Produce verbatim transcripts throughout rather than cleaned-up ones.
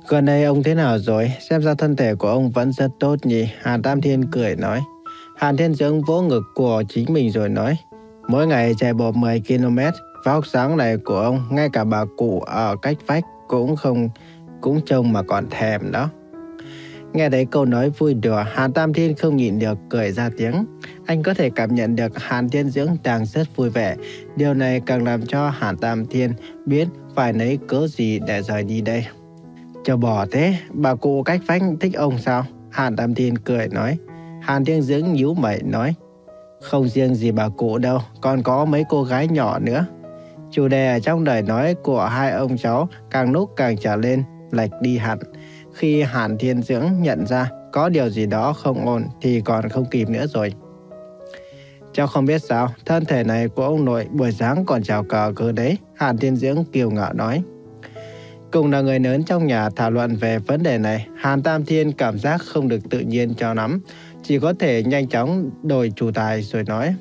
Gần đây ông thế nào rồi? Xem ra thân thể của ông vẫn rất tốt nhỉ? Hàn Tam Thiên cười nói. Hàn Thiên Dưỡng vỗ ngực của chính mình rồi nói. Mỗi ngày chạy bộ mười ki lô mét, vóc dáng này của ông, ngay cả bà cụ ở cách vách cũng không cũng trông mà còn thèm đó. Nghe thấy câu nói vui đùa, Hàn Tam Thiên không nhịn được cười ra tiếng. Anh có thể cảm nhận được Hàn Thiên Dưỡng đang rất vui vẻ. Điều này càng làm cho Hàn Tam Thiên biết phải lấy cớ gì để rời đi đây. Chờ bỏ thế, bà cụ cách vách thích ông sao? Hàn Tam Thiên cười nói. Hàn Thiên Dưỡng nhíu mày nói. Không riêng gì bà cụ đâu, còn có mấy cô gái nhỏ nữa. Chủ đề ở trong lời nói của hai ông cháu càng lúc càng trở lên lệch đi hẳn. Khi Hàn Thiên Dưỡng nhận ra có điều gì đó không ổn thì còn không kịp nữa rồi. Cháu không biết sao, thân thể này của ông nội buổi sáng còn chào cờ cơ đấy, Hàn Thiên Dưỡng kiêu ngạo nói. Cùng là người lớn trong nhà thảo luận về vấn đề này, Hàn Tam Thiên cảm giác không được tự nhiên cho lắm, chỉ có thể nhanh chóng đổi chủ tài rồi nói.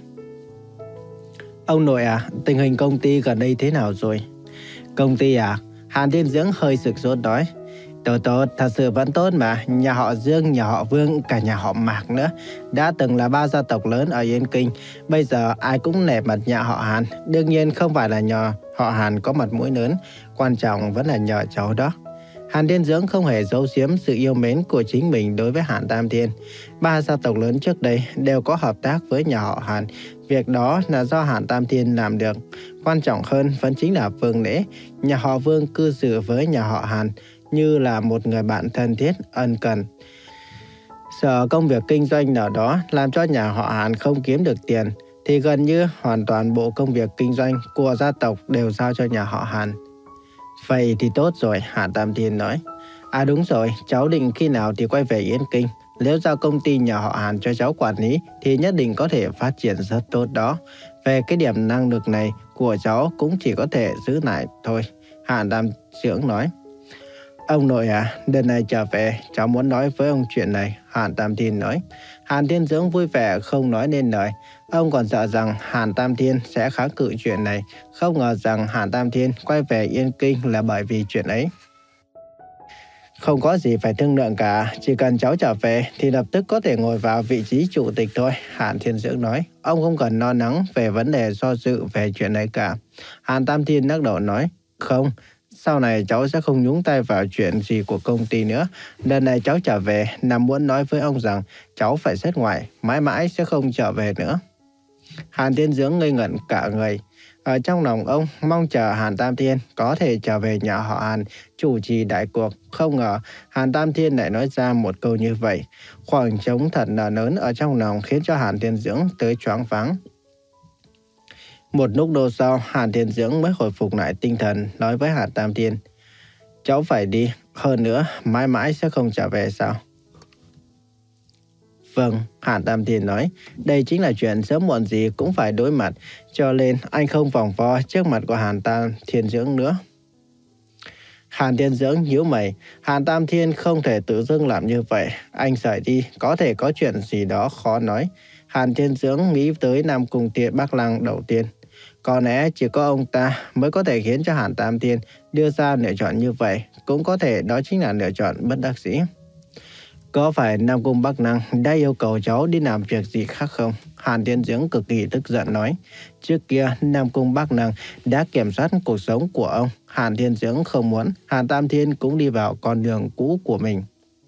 Ông nội à, tình hình công ty gần đây thế nào rồi? Công ty à? Hàn Thiên Dưỡng hơi sực sốt nói. Tốt tốt, thật sự vẫn tốt mà. Nhà họ Dương, nhà họ Vương, cả nhà họ Mạc nữa. Đã từng là ba gia tộc lớn ở Yên Kinh. Bây giờ ai cũng nể mặt nhà họ Hàn. Đương nhiên không phải là nhờ họ Hàn có mặt mũi lớn. Quan trọng vẫn là nhờ cháu đó. Hàn Thiên Dưỡng không hề giấu giếm sự yêu mến của chính mình đối với Hàn Tam Thiên. Ba gia tộc lớn trước đây đều có hợp tác với nhà họ Hàn. Việc đó là do Hàn Tam Thiên làm được. Quan trọng hơn vẫn chính là Vương Lễ. Nhà họ Vương cư xử với nhà họ Hàn như là một người bạn thân thiết, ân cần. Sợ công việc kinh doanh nào đó làm cho nhà họ Hàn không kiếm được tiền, thì gần như hoàn toàn bộ công việc kinh doanh của gia tộc đều giao cho nhà họ Hàn. Vậy thì tốt rồi, Hàn Tam Thiên nói. À đúng rồi, cháu định khi nào thì quay về Yên Kinh. Nếu giao công ty nhà họ Hàn cho cháu quản lý thì nhất định có thể phát triển rất tốt đó. Về cái điểm năng lực này của cháu cũng chỉ có thể giữ lại thôi, Hàn Tam Dưỡng nói. Ông nội à, đợt này trở về, cháu muốn nói với ông chuyện này, Hàn Tam Thiên nói. Hàn Thiên Dưỡng vui vẻ không nói nên lời. Ông còn sợ rằng Hàn Tam Thiên sẽ kháng cự chuyện này. Không ngờ rằng Hàn Tam Thiên quay về Yên Kinh là bởi vì chuyện ấy. Không có gì phải thương lượng cả, chỉ cần cháu trở về thì lập tức có thể ngồi vào vị trí chủ tịch thôi, Hàn Thiên Dưỡng nói. Ông không cần lo lắng về vấn đề do dự về chuyện này cả. Hàn Tam Thiên lắc đầu nói, không, sau này cháu sẽ không nhúng tay vào chuyện gì của công ty nữa. Lần này cháu trở về là muốn nói với ông rằng cháu phải xét ngoại, mãi mãi sẽ không trở về nữa. Hàn Thiên Dưỡng ngây ngẩn cả người. Ở trong lòng ông mong chờ Hàn Tam Thiên có thể trở về nhà họ Hàn chủ trì đại cuộc. Không ngờ Hàn Tam Thiên lại nói ra một câu như vậy. Khoảng trống thật là lớn ở trong lòng khiến cho Hàn Thiên Dưỡng tới choáng váng. Một lúc lâu sau, Hàn Thiên Dưỡng mới hồi phục lại tinh thần, nói với Hàn Tam Thiên. Cháu phải đi, hơn nữa, mãi mãi sẽ không trở về sao? Vâng, Hàn Tam Thiên nói, đây chính là chuyện sớm muộn gì cũng phải đối mặt, cho nên anh không vòng vo trước mặt của Hàn Tam Thiên Dưỡng nữa. Hàn Thiên Dưỡng nhíu mày, Hàn Tam Thiên không thể tự dưng làm như vậy, anh rời đi, có thể có chuyện gì đó khó nói. Hàn Thiên Dưỡng nghĩ tới Nam Cung Tiện Bắc Lăng đầu tiên. Có lẽ chỉ có ông ta mới có thể khiến cho Hàn Tam Thiên đưa ra lựa chọn như vậy, cũng có thể đó chính là lựa chọn bất đắc dĩ. Có phải Nam Cung Bắc Lăng đã yêu cầu cháu đi làm việc gì khác không? Hàn Thiên Dưỡng cực kỳ tức giận nói. Trước kia Nam Cung Bắc Lăng đã kiểm soát cuộc sống của ông. Hàn Thiên Dưỡng không muốn Hàn Tam Thiên cũng đi vào con đường cũ của mình.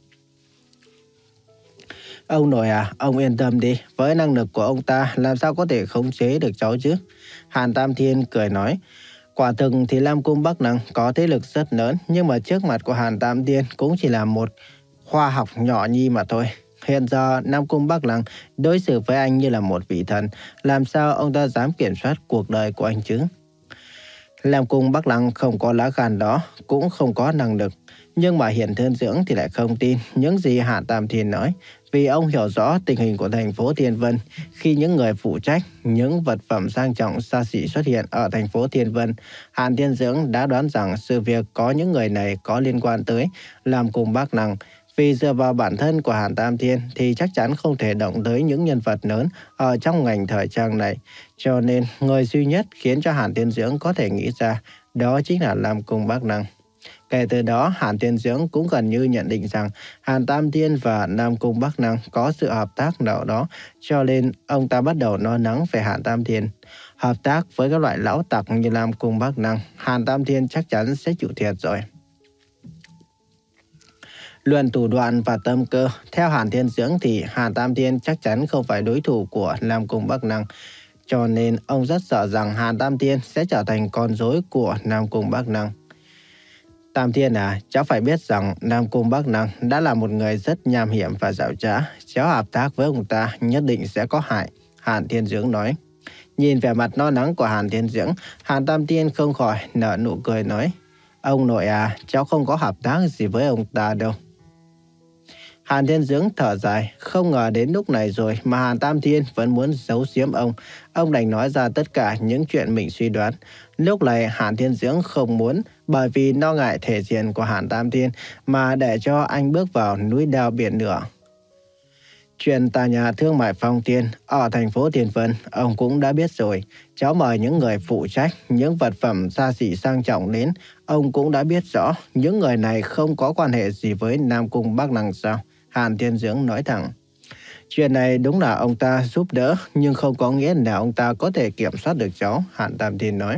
Ông nội à, ông yên tâm đi, với năng lực của ông ta làm sao có thể khống chế được cháu chứ? Hàn Tam Thiên cười nói. Quả thực thì Nam Cung Bắc Lăng có thế lực rất lớn, nhưng mà trước mặt của Hàn Tam Thiên cũng chỉ là một khoa học nhỏ nhi mà thôi. Hiện giờ Nam Cung Bắc Lăng đối xử với anh như là một vị thần, làm sao ông ta dám kiểm soát cuộc đời của anh chứ? Nam Cung Bắc Lăng không có lá gan đó, cũng không có năng lực. Nhưng mà Hàn Thiên Dưỡng thì lại không tin những gì Hàn Tam Thiên nói, vì ông hiểu rõ tình hình của thành phố Thiên Vân. Khi những người phụ trách những vật phẩm sang trọng xa xỉ xuất hiện ở thành phố Thiên Vân, Hàn Thiên Dưỡng đã đoán rằng sự việc có những người này có liên quan tới Nam Cung Bắc Lăng. Vì dựa vào bản thân của Hàn Tam Thiên thì chắc chắn không thể động tới những nhân vật lớn ở trong ngành thời trang này. Cho nên người duy nhất khiến cho Hàn Thiên Dưỡng có thể nghĩ ra đó chính là Nam Cung Bắc Lăng. Kể từ đó, Hàn Thiên Dưỡng cũng gần như nhận định rằng Hàn Tam Thiên và Nam Cung Bắc Năng có sự hợp tác nào đó, cho nên ông ta bắt đầu lo lắng về Hàn Tam Thiên. Hợp tác với các loại lão tặc như Nam Cung Bắc Năng, Hàn Tam Thiên chắc chắn sẽ chịu thiệt rồi. Luận thủ đoạn và tâm cơ, theo Hàn Thiên Dưỡng thì Hàn Tam Thiên chắc chắn không phải đối thủ của Nam Cung Bắc Năng. Cho nên ông rất sợ rằng Hàn Tam Thiên sẽ trở thành con rối của Nam Cung Bắc Năng. Tam Thiên à, cháu phải biết rằng Nam Cung Bắc Năng đã là một người rất nham hiểm và giảo trá. Cháu hợp tác với ông ta nhất định sẽ có hại, Hàn Thiên Dưỡng nói. Nhìn vẻ mặt lo lắng của Hàn Thiên Dưỡng, Hàn Tam Thiên không khỏi nở nụ cười nói: Ông nội à, cháu không có hợp tác gì với ông ta đâu. Hàn Thiên Dưỡng thở dài, không ngờ đến lúc này rồi mà Hàn Tam Thiên vẫn muốn giấu giếm ông. Ông đành nói ra tất cả những chuyện mình suy đoán. Lúc này Hàn Thiên Dưỡng không muốn, bởi vì lo ngại thể diện của Hàn Tam Thiên mà để cho anh bước vào núi đao biển lửa. Chuyện tòa nhà thương mại Phong Thiên ở thành phố Thiên Vân, ông cũng đã biết rồi. Cháu mời những người phụ trách, những vật phẩm xa xỉ sang trọng đến. Ông cũng đã biết rõ, những người này không có quan hệ gì với Nam Cung Bắc Năng sao? Hàn Thiên Dưỡng nói thẳng. Chuyện này đúng là ông ta giúp đỡ, nhưng không có nghĩa là ông ta có thể kiểm soát được cháu, Hàn Tam Thiên nói.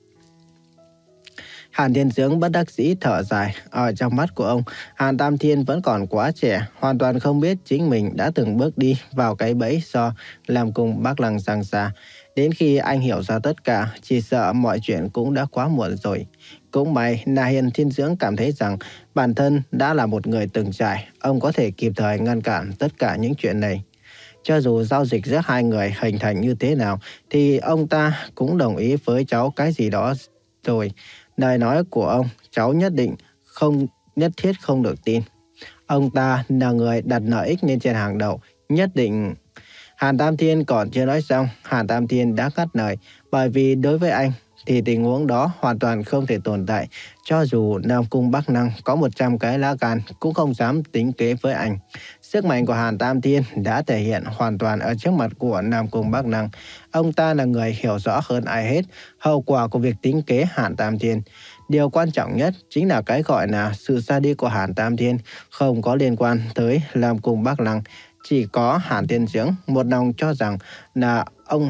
Hàn Thiên Dưỡng bất đắc dĩ thở dài. Ở trong mắt của ông, Hàn Tam Thiên vẫn còn quá trẻ, hoàn toàn không biết chính mình đã từng bước đi vào cái bẫy do làm cùng Bắc Lăng sang xa. Đến khi anh hiểu ra tất cả, chỉ sợ mọi chuyện cũng đã quá muộn rồi. Cũng may là Hàn Thiên Dưỡng cảm thấy rằng bản thân đã là một người từng trải, ông có thể kịp thời ngăn cản tất cả những chuyện này. Cho dù giao dịch giữa hai người hình thành như thế nào, thì ông ta cũng đồng ý với cháu cái gì đó rồi. Lời nói của ông, cháu nhất định không nhất thiết không được tin. Ông ta là người đặt lợi ích lên trên hàng đầu, nhất định. Hàn Tam Thiên còn chưa nói xong, Hàn Tam Thiên đã ngắt lời, bởi vì đối với anh thì tình huống đó hoàn toàn không thể tồn tại. Cho dù Nam Cung Bắc Năng có một trăm cái lá gan cũng không dám tính kế với anh. Sức mạnh của Hàn Tam Thiên đã thể hiện hoàn toàn ở trước mặt của Nam Cung Bắc Năng. Ông ta là người hiểu rõ hơn ai hết hậu quả của việc tính kế Hàn Tam Thiên. Điều quan trọng nhất chính là cái gọi là sự ra đi của Hàn Tam Thiên không có liên quan tới Nam Cung Bắc Năng. Chỉ có Hàn Thiên Dưỡng một lòng cho rằng là ông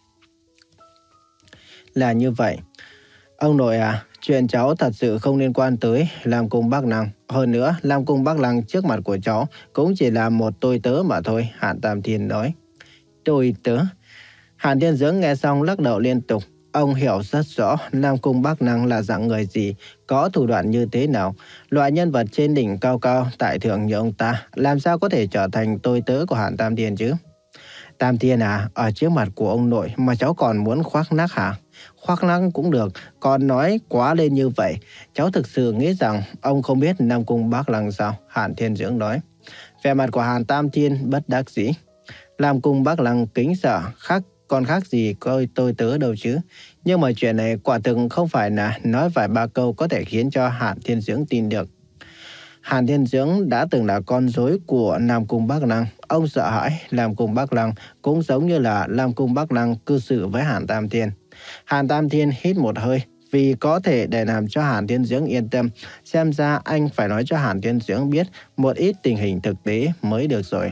là như vậy. Ông nội à, chuyện cháu thật sự không liên quan tới Nam Cung Bắc Năng. Hơn nữa, Nam Cung Bắc Năng trước mặt của cháu cũng chỉ là một tôi tớ mà thôi, Hàn Tam Thiên nói. Tôi tớ? Hàn Thiên Dưỡng nghe xong lắc đầu liên tục. Ông hiểu rất rõ Nam Cung Bắc Năng là dạng người gì, có thủ đoạn như thế nào. Loại nhân vật trên đỉnh cao cao tại thượng như ông ta, làm sao có thể trở thành tôi tớ của Hàn Tam Thiên chứ? Tam Thiên à, ở trước mặt của ông nội mà cháu còn muốn khoác lác hả? Khoác lác cũng được, còn nói quá lên như vậy. Cháu thực sự nghĩ rằng ông không biết Nam Cung Bắc Năng sao? Hàn Thiên Dưỡng nói. Vẻ mặt của Hàn Tam Thiên bất đắc dĩ. Nam Cung Bắc Năng kính sợ, khác còn khác gì coi tôi tớ đâu chứ. Nhưng mà chuyện này quả thực không phải là nói vài ba câu có thể khiến cho Hàn Thiên Dưỡng tin được. Hàn Thiên Dưỡng đã từng là con rối của Nam Cung Bắc Năng. Ông sợ hãi Nam Cung Bắc Năng cũng giống như là Nam Cung Bắc Năng cư xử với Hàn Tam Thiên. Hàn Tam Thiên hít một hơi, vì có thể để làm cho Hàn Thiên Dưỡng yên tâm. Xem ra anh phải nói cho Hàn Thiên Dưỡng biết một ít tình hình thực tế mới được rồi.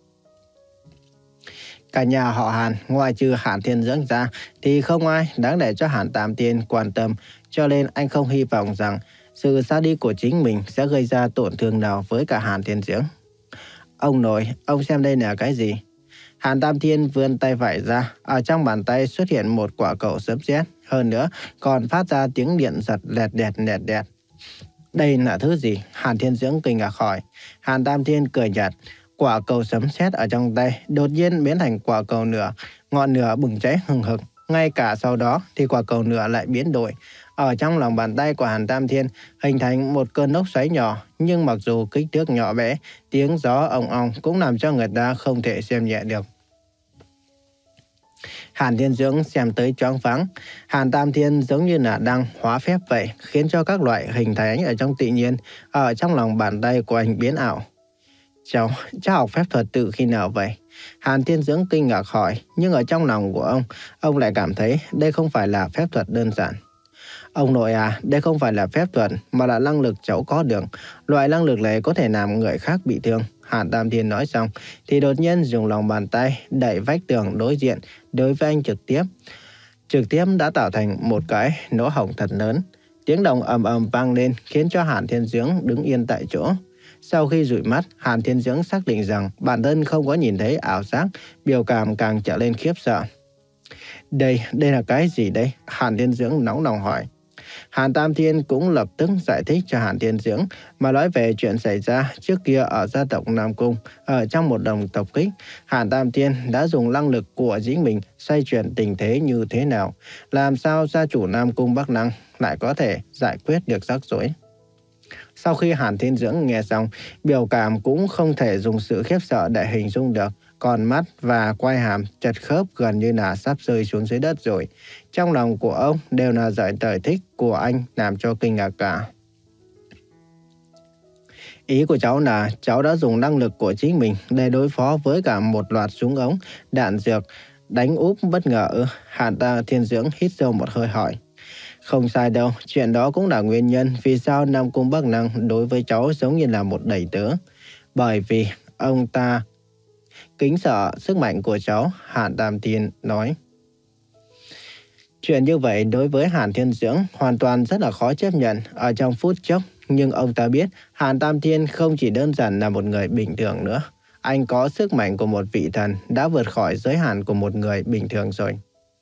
Cả nhà họ Hàn, ngoài trừ Hàn Thiên Dưỡng ra, thì không ai đáng để cho Hàn Tam Thiên quan tâm. Cho nên anh không hy vọng rằng sự ra đi của chính mình sẽ gây ra tổn thương nào với cả Hàn Thiên Dưỡng. Ông nội, ông xem đây là cái gì? Hàn Tam Thiên vươn tay phải ra, ở trong bàn tay xuất hiện một quả cầu sấm sét, hơn nữa còn phát ra tiếng điện giật lẹt đẹt lẹt đẹt. Đây là thứ gì? Hàn Thiên Dưỡng kinh ngạc hỏi. Hàn Tam Thiên cười nhạt. Quả cầu sấm sét ở trong tay đột nhiên biến thành quả cầu lửa, ngọn lửa bùng cháy hừng hực. Ngay cả sau đó thì quả cầu lửa lại biến đổi. Ở trong lòng bàn tay của Hàn Tam Thiên hình thành một cơn lốc xoáy nhỏ, nhưng mặc dù kích thước nhỏ bé, tiếng gió ong ong cũng làm cho người ta không thể xem nhẹ được. Hàn Thiên Dưỡng xem tới choáng váng. Hàn Tam Thiên giống như là đang hóa phép vậy, khiến cho các loại hình thái ở trong tự nhiên ở trong lòng bàn tay của anh biến ảo. Cháu, cháu học phép thuật tự khi nào vậy? Hàn Thiên Dưỡng kinh ngạc hỏi, nhưng ở trong lòng của ông, ông lại cảm thấy đây không phải là phép thuật đơn giản. Ông nội à, đây không phải là phép thuật mà là năng lực cháu có được. Loại năng lực này có thể làm người khác bị thương. Hàn Tam Thiên nói xong thì đột nhiên dùng lòng bàn tay đẩy vách tường đối diện đối với anh trực tiếp. Trực tiếp đã tạo thành một cái lỗ hổng thật lớn. Tiếng động ầm ầm vang lên khiến cho Hàn Thiên Dưỡng đứng yên tại chỗ. Sau khi dụi mắt, Hàn Thiên Dưỡng xác định rằng bản thân không có nhìn thấy ảo giác, biểu cảm càng trở lên khiếp sợ. Đây, đây là cái gì đây? Hàn Thiên Dưỡng nóng lòng hỏi. Hàn Tam Thiên cũng lập tức giải thích cho Hàn Thiên Dưỡng mà nói về chuyện xảy ra trước kia ở gia tộc Nam Cung. Ở trong một đồng tập kích, Hàn Tam Thiên đã dùng năng lực của chính mình xoay chuyển tình thế như thế nào. Làm sao gia chủ Nam Cung Bắc Năng lại có thể giải quyết được rắc rối. Sau khi Hàn Thiên Dưỡng nghe xong, biểu cảm cũng không thể dùng sự khiếp sợ để hình dung được. Còn mắt và quai hàm chật khớp gần như là sắp rơi xuống dưới đất rồi. Trong lòng của ông đều là giải giải thích của anh làm cho kinh ngạc cả. Ý của cháu là cháu đã dùng năng lực của chính mình để đối phó với cả một loạt súng ống, đạn dược, đánh úp bất ngờ. Hàn Thiên Dưỡng hít sâu một hơi hỏi. Không sai đâu, chuyện đó cũng là nguyên nhân vì sao Nam Cung Bắc Năng đối với cháu giống như là một đầy tớ. Bởi vì ông ta kính sợ sức mạnh của cháu, Hàn Tam Thiên nói. Chuyện như vậy đối với Hàn Thiên Dưỡng hoàn toàn rất là khó chấp nhận ở trong phút chốc. Nhưng ông ta biết Hàn Tam Thiên không chỉ đơn giản là một người bình thường nữa. Anh có sức mạnh của một vị thần đã vượt khỏi giới hạn của một người bình thường rồi.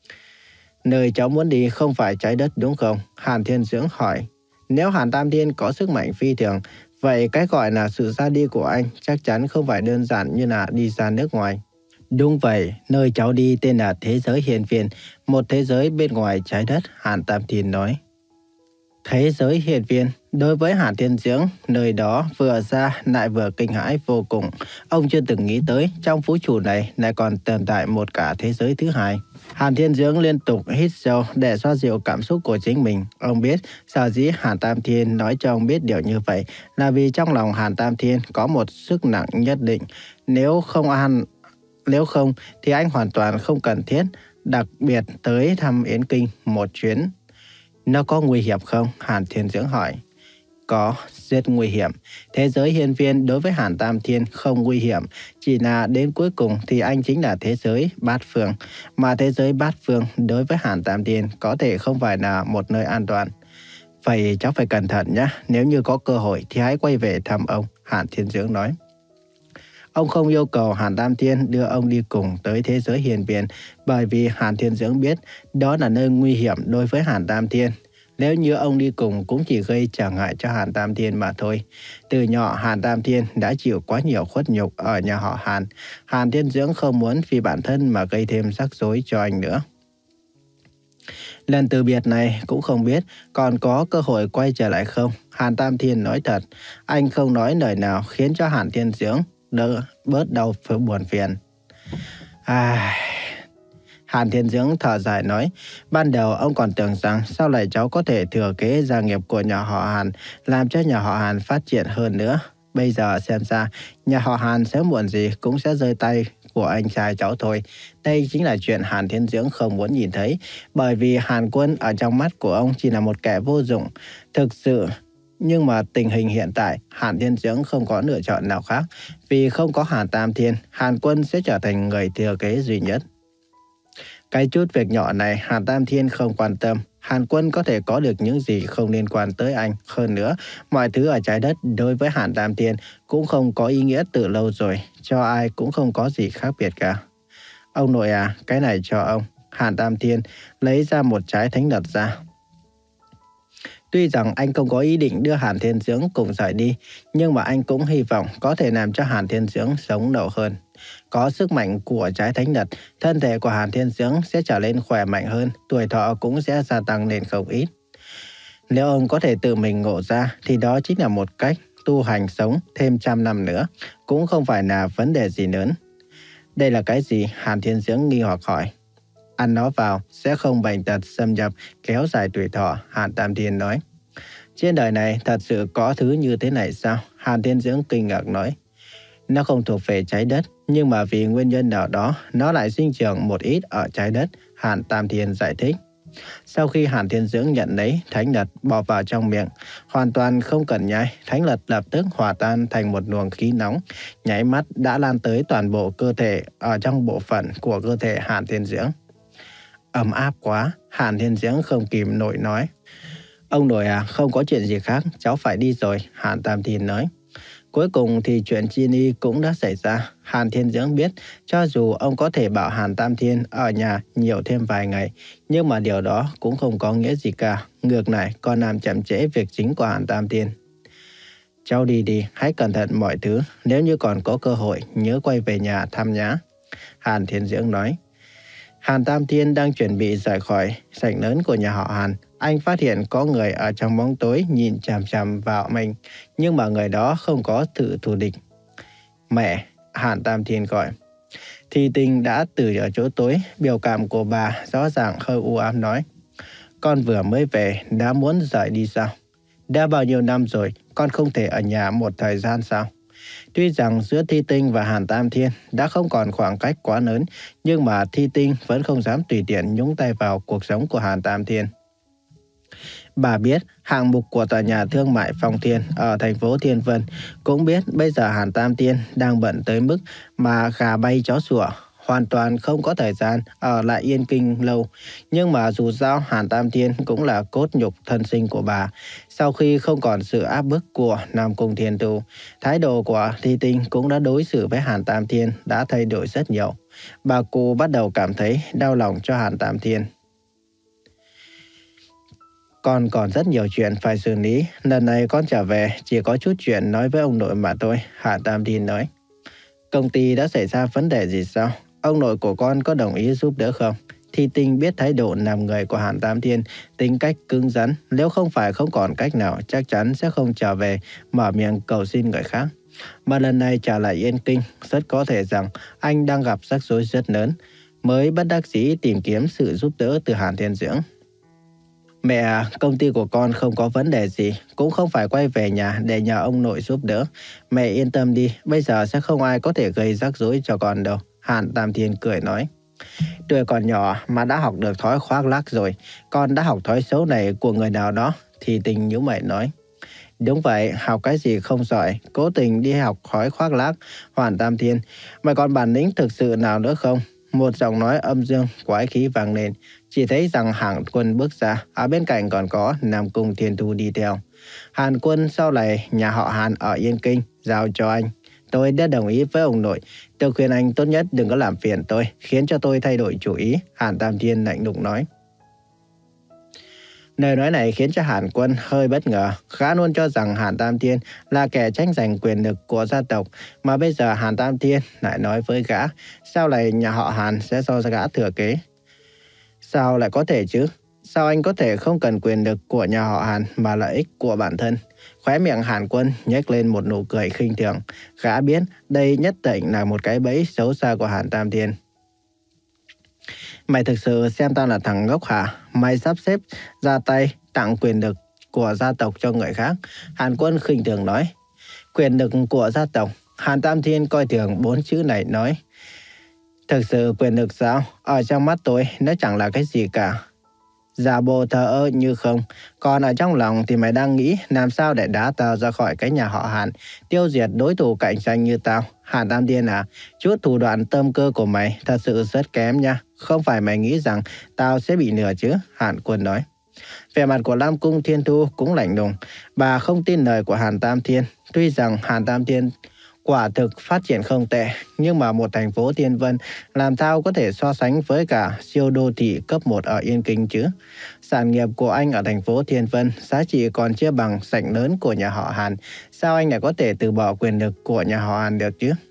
Nơi cháu muốn đi không phải trái đất đúng không? Hàn Thiên Dưỡng hỏi. Nếu Hàn Tam Thiên có sức mạnh phi thường, vậy cái gọi là sự ra đi của anh chắc chắn không phải đơn giản như là đi ra nước ngoài. Đúng vậy, nơi cháu đi tên là thế giới hiên viên, một thế giới bên ngoài trái đất, Hàn Tam Thiên nói. Thế giới hiên viên, đối với Hàn Thiên Dưỡng, nơi đó vừa ra lại vừa kinh hãi vô cùng. Ông chưa từng nghĩ tới trong vũ trụ này lại còn tồn tại một cả thế giới thứ hai. Hàn Thiên Dưỡng liên tục hít sâu để xoa dịu cảm xúc của chính mình. Ông biết sở dĩ Hàn Tam Thiên nói cho ông biết điều như vậy là vì trong lòng Hàn Tam Thiên có một sức nặng nhất định. Nếu không ăn, nếu không thì anh hoàn toàn không cần thiết đặc biệt tới thăm Yến Kinh một chuyến. Nó có nguy hiểm không? Hàn Thiên Dưỡng hỏi. Có, rất nguy hiểm. Thế giới hiên viên đối với Hàn Tam Thiên không nguy hiểm. Chỉ là đến cuối cùng thì anh chính là thế giới bát phương. Mà thế giới bát phương đối với Hàn Tam Thiên có thể không phải là một nơi an toàn. Vậy cháu phải cẩn thận nhé. Nếu như có cơ hội thì hãy quay về thăm ông, Hàn Thiên Dưỡng nói. Ông không yêu cầu Hàn Tam Thiên đưa ông đi cùng tới thế giới hiên viên bởi vì Hàn Thiên Dưỡng biết đó là nơi nguy hiểm đối với Hàn Tam Thiên. Nếu như ông đi cùng cũng chỉ gây trở ngại cho Hàn Tam Thiên mà thôi. Từ nhỏ Hàn Tam Thiên đã chịu quá nhiều khuất nhục ở nhà họ Hàn. Hàn Thiên Dưỡng không muốn vì bản thân mà gây thêm rắc rối cho anh nữa. Lần từ biệt này cũng không biết còn có cơ hội quay trở lại không. Hàn Tam Thiên nói thật, anh không nói lời nào khiến cho Hàn Thiên Dưỡng đỡ bớt đau và buồn phiền. À... Hàn Thiên Dưỡng thở dài nói, ban đầu ông còn tưởng rằng sau này cháu có thể thừa kế gia nghiệp của nhà họ Hàn, làm cho nhà họ Hàn phát triển hơn nữa. Bây giờ xem ra, nhà họ Hàn sớm muộn gì cũng sẽ rơi tay của anh trai cháu thôi. Đây chính là chuyện Hàn Thiên Dưỡng không muốn nhìn thấy, bởi vì Hàn Quân ở trong mắt của ông chỉ là một kẻ vô dụng. Thực sự, nhưng mà tình hình hiện tại, Hàn Thiên Dưỡng không có lựa chọn nào khác. Vì không có Hàn Tam Thiên, Hàn Quân sẽ trở thành người thừa kế duy nhất. Cái chút việc nhỏ này Hàn Tam Thiên không quan tâm. Hàn Quân có thể có được những gì không liên quan tới anh. Hơn nữa, mọi thứ ở trái đất đối với Hàn Tam Thiên cũng không có ý nghĩa từ lâu rồi. Cho ai cũng không có gì khác biệt cả. Ông nội à, cái này cho ông. Hàn Tam Thiên lấy ra một trái thánh lật ra. Tuy rằng anh không có ý định đưa Hàn Thiên Dưỡng cùng rời đi, nhưng mà anh cũng hy vọng có thể làm cho Hàn Thiên Dưỡng sống lâu hơn. Có sức mạnh của trái thánh lật, thân thể của Hàn Thiên Dưỡng sẽ trở nên khỏe mạnh hơn, tuổi thọ cũng sẽ gia tăng lên không ít. Nếu ông có thể tự mình ngộ ra, thì đó chính là một cách tu hành sống thêm trăm năm nữa, cũng không phải là vấn đề gì lớn. Đây là cái gì? Hàn Thiên Dưỡng nghi hoặc hỏi. Ăn nó vào sẽ không bệnh tật xâm nhập, kéo dài tuổi thọ, Hàn Tam Thiên nói. Trên đời này thật sự có thứ như thế này sao? Hàn Thiên Dưỡng kinh ngạc nói. Nó không thuộc về trái đất, nhưng mà vì nguyên nhân nào đó, nó lại sinh trưởng một ít ở trái đất, Hàn Tam Thiên giải thích. Sau khi Hàn Thiên Dưỡng nhận lấy thánh lật bỏ vào trong miệng, hoàn toàn không cần nhai, thánh lật lập tức hòa tan thành một luồng khí nóng, nháy mắt đã lan tới toàn bộ cơ thể ở trong bộ phận của cơ thể Hàn Thiên Dưỡng. Ấm áp quá, Hàn Thiên Dưỡng không kìm nổi nói. Ông nội à, không có chuyện gì khác, cháu phải đi rồi, Hàn Tam Thiên nói. Cuối cùng thì chuyện chi ni cũng đã xảy ra. Hàn Thiên Dưỡng biết cho dù ông có thể bảo Hàn Tam Thiên ở nhà nhiều thêm vài ngày, nhưng mà điều đó cũng không có nghĩa gì cả. Ngược lại còn làm chậm trễ việc chính của Hàn Tam Thiên. Cháu đi đi, hãy cẩn thận mọi thứ. Nếu như còn có cơ hội, nhớ quay về nhà thăm nhá, Hàn Thiên Dưỡng nói. Hàn Tam Thiên đang chuẩn bị rời khỏi sảnh lớn của nhà họ Hàn. Anh phát hiện có người ở trong bóng tối nhìn chằm chằm vào mình, nhưng mà người đó không có sự thù địch. Mẹ, Hàn Tam Thiên gọi. Thi Tinh đã từ ở chỗ tối, biểu cảm của bà rõ ràng hơi u ám nói. Con vừa mới về, đã muốn rời đi sao? Đã bao nhiêu năm rồi, con không thể ở nhà một thời gian sao? Tuy rằng giữa Thi Tinh và Hàn Tam Thiên đã không còn khoảng cách quá lớn, nhưng mà Thi Tinh vẫn không dám tùy tiện nhúng tay vào cuộc sống của Hàn Tam Thiên. Bà biết hạng mục của tòa nhà thương mại Phong Thiên ở thành phố Thiên Vân, cũng biết bây giờ Hàn Tam Thiên đang bận tới mức mà gà bay chó sủa, hoàn toàn không có thời gian ở lại Yên Kinh lâu. Nhưng mà dù sao Hàn Tam Thiên cũng là cốt nhục thân sinh của bà. Sau khi không còn sự áp bức của Nam Cung Thiên Tu, thái độ của Thi Tinh cũng đã đối xử với Hàn Tam Thiên đã thay đổi rất nhiều. Bà cụ bắt đầu cảm thấy đau lòng cho Hàn Tam Thiên. Con còn rất nhiều chuyện phải xử lý. Lần này con trở về chỉ có chút chuyện nói với ông nội mà thôi, Hàn Tam Thiên nói. Công ty đã xảy ra vấn đề gì sao? Ông nội của con có đồng ý giúp đỡ không? Thi Tinh biết thái độ làm người của Hàn Tam Thiên, tính cách cứng rắn. Nếu không phải không còn cách nào, chắc chắn sẽ không trở về mở miệng cầu xin người khác. Mà lần này trở lại Yên Kinh, rất có thể rằng anh đang gặp rắc rối rất lớn, mới bất đắc dĩ tìm kiếm sự giúp đỡ từ Hàn Thiên Dưỡng. Mẹ à, công ty của con không có vấn đề gì, cũng không phải quay về nhà để nhờ ông nội giúp đỡ. Mẹ yên tâm đi, bây giờ sẽ không ai có thể gây rắc rối cho con đâu, Hàn Tam Thiên cười nói. Tuổi còn nhỏ mà đã học được thói khoác lác rồi, con đã học thói xấu này của người nào đó, Thì Tình nhíu mày nói. Đúng vậy, học cái gì không giỏi, cố tình đi học thói khoác lác, Hàn Tam Thiên. Mày còn bản lĩnh thực sự nào nữa không? Một giọng nói âm dương quái khí vang lên. Chỉ thấy rằng Hàn Quân bước ra, ở bên cạnh còn có Nam Cung Thiên Tu đi theo. Hàn Quân sau này nhà họ Hàn ở Yên Kinh, giao cho anh. Tôi đã đồng ý với ông nội. Tôi khuyên anh tốt nhất đừng có làm phiền tôi, khiến cho tôi thay đổi chủ ý, Hàn Tam Thiên lạnh lùng nói. Lời nói này khiến cho Hàn Quân hơi bất ngờ. Gã luôn cho rằng Hàn Tam Thiên là kẻ tranh giành quyền lực của gia tộc, mà bây giờ Hàn Tam Thiên lại nói với gã, sau này nhà họ Hàn sẽ do gã thừa kế. Sao lại có thể chứ? Sao anh có thể không cần quyền lực của nhà họ Hàn mà lợi ích của bản thân? Khóe miệng Hàn Quân nhếch lên một nụ cười khinh thường. Gã biết đây nhất định là một cái bẫy xấu xa của Hàn Tam Thiên. Mày thực sự xem tao là thằng ngốc hả? Mày sắp xếp ra tay tặng quyền lực của gia tộc cho người khác, Hàn Quân khinh thường nói. Quyền lực của gia tộc? Hàn Tam Thiên coi thường bốn chữ này nói. Thực sự quyền lực sao? Ở trong mắt tôi nó chẳng là cái gì cả. Giả bộ thờ ơ như không. Còn ở trong lòng thì mày đang nghĩ làm sao để đá tao ra khỏi cái nhà họ Hàn, tiêu diệt đối thủ cạnh tranh như tao. Hàn Tam Thiên à, chút thủ đoạn tâm cơ của mày thật sự rất kém nha. Không phải mày nghĩ rằng tao sẽ bị lừa chứ, Hàn Quân nói. Vẻ mặt của Nam Cung Thiên Tu cũng lạnh lùng. Bà không tin lời của Hàn Tam Thiên. Tuy rằng Hàn Tam Thiên quả thực phát triển không tệ, nhưng mà một thành phố Thiên Vân làm sao có thể so sánh với cả siêu đô thị cấp một ở Yên Kinh chứ? Sản nghiệp của anh ở thành phố Thiên Vân giá trị còn chưa bằng sảnh lớn của nhà họ Hàn. Sao anh lại có thể từ bỏ quyền lực của nhà họ Hàn được chứ?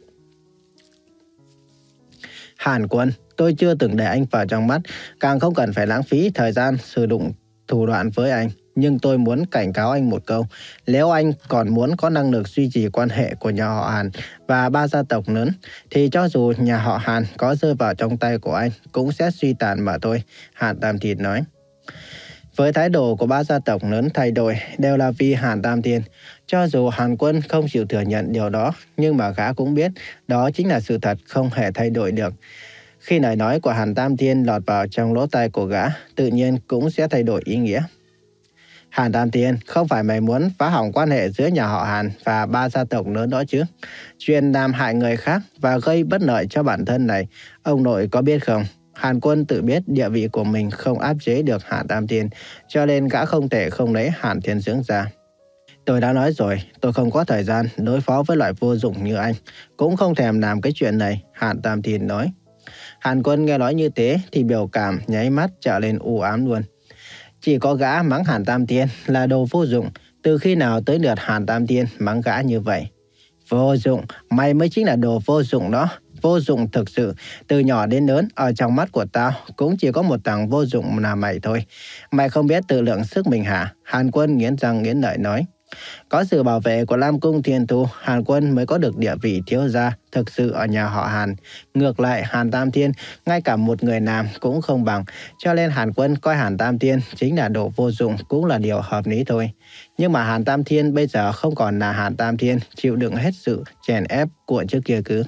Hàn Quân, tôi chưa từng để anh vào trong mắt, càng không cần phải lãng phí thời gian sử dụng thủ đoạn với anh. Nhưng tôi muốn cảnh cáo anh một câu, nếu anh còn muốn có năng lực duy trì quan hệ của nhà họ Hàn và ba gia tộc lớn, thì cho dù nhà họ Hàn có rơi vào trong tay của anh, cũng sẽ suy tàn mà thôi, Hàn Tam Thiên nói. Với thái độ của ba gia tộc lớn thay đổi đều là vì Hàn Tam Thiên. Cho dù Hàn Quân không chịu thừa nhận điều đó, nhưng mà gã cũng biết đó chính là sự thật không hề thay đổi được. Khi lời nói của Hàn Tam Thiên lọt vào trong lỗ tai của gã, tự nhiên cũng sẽ thay đổi ý nghĩa. Hàn Tam Thiên, không phải mày muốn phá hỏng quan hệ giữa nhà họ Hàn và ba gia tộc lớn đó chứ? Chuyện làm hại người khác và gây bất lợi cho bản thân này, ông nội có biết không? Hàn Quân tự biết địa vị của mình không áp chế được Hàn Tam Thiên, cho nên gã không thể không lấy Hàn Thiên Dưỡng ra. Tôi đã nói rồi, tôi không có thời gian đối phó với loại vô dụng như anh, cũng không thèm làm cái chuyện này, Hàn Tam Thiên nói. Hàn Quân nghe nói như thế thì biểu cảm nháy mắt trở lên u ám luôn. Chỉ có gã mắng Hàn Tam Thiên là đồ vô dụng, từ khi nào tới lượt Hàn Tam Thiên mắng gã như vậy. Vô dụng, mày mới chính là đồ vô dụng đó. Vô dụng thực sự, từ nhỏ đến lớn, ở trong mắt của tao cũng chỉ có một thằng vô dụng là mày thôi. Mày không biết tự lượng sức mình hả? Hàn Quân nghiến răng nghiến lợi nói. Có sự bảo vệ của Lam Cung Thiên Thu, Hàn Quân mới có được địa vị thiếu gia thực sự ở nhà họ Hàn. Ngược lại, Hàn Tam Thiên, ngay cả một người làm cũng không bằng, cho nên Hàn Quân coi Hàn Tam Thiên chính là đồ vô dụng cũng là điều hợp lý thôi. Nhưng mà Hàn Tam Thiên bây giờ không còn là Hàn Tam Thiên, chịu đựng hết sự chèn ép của trước kia cứ.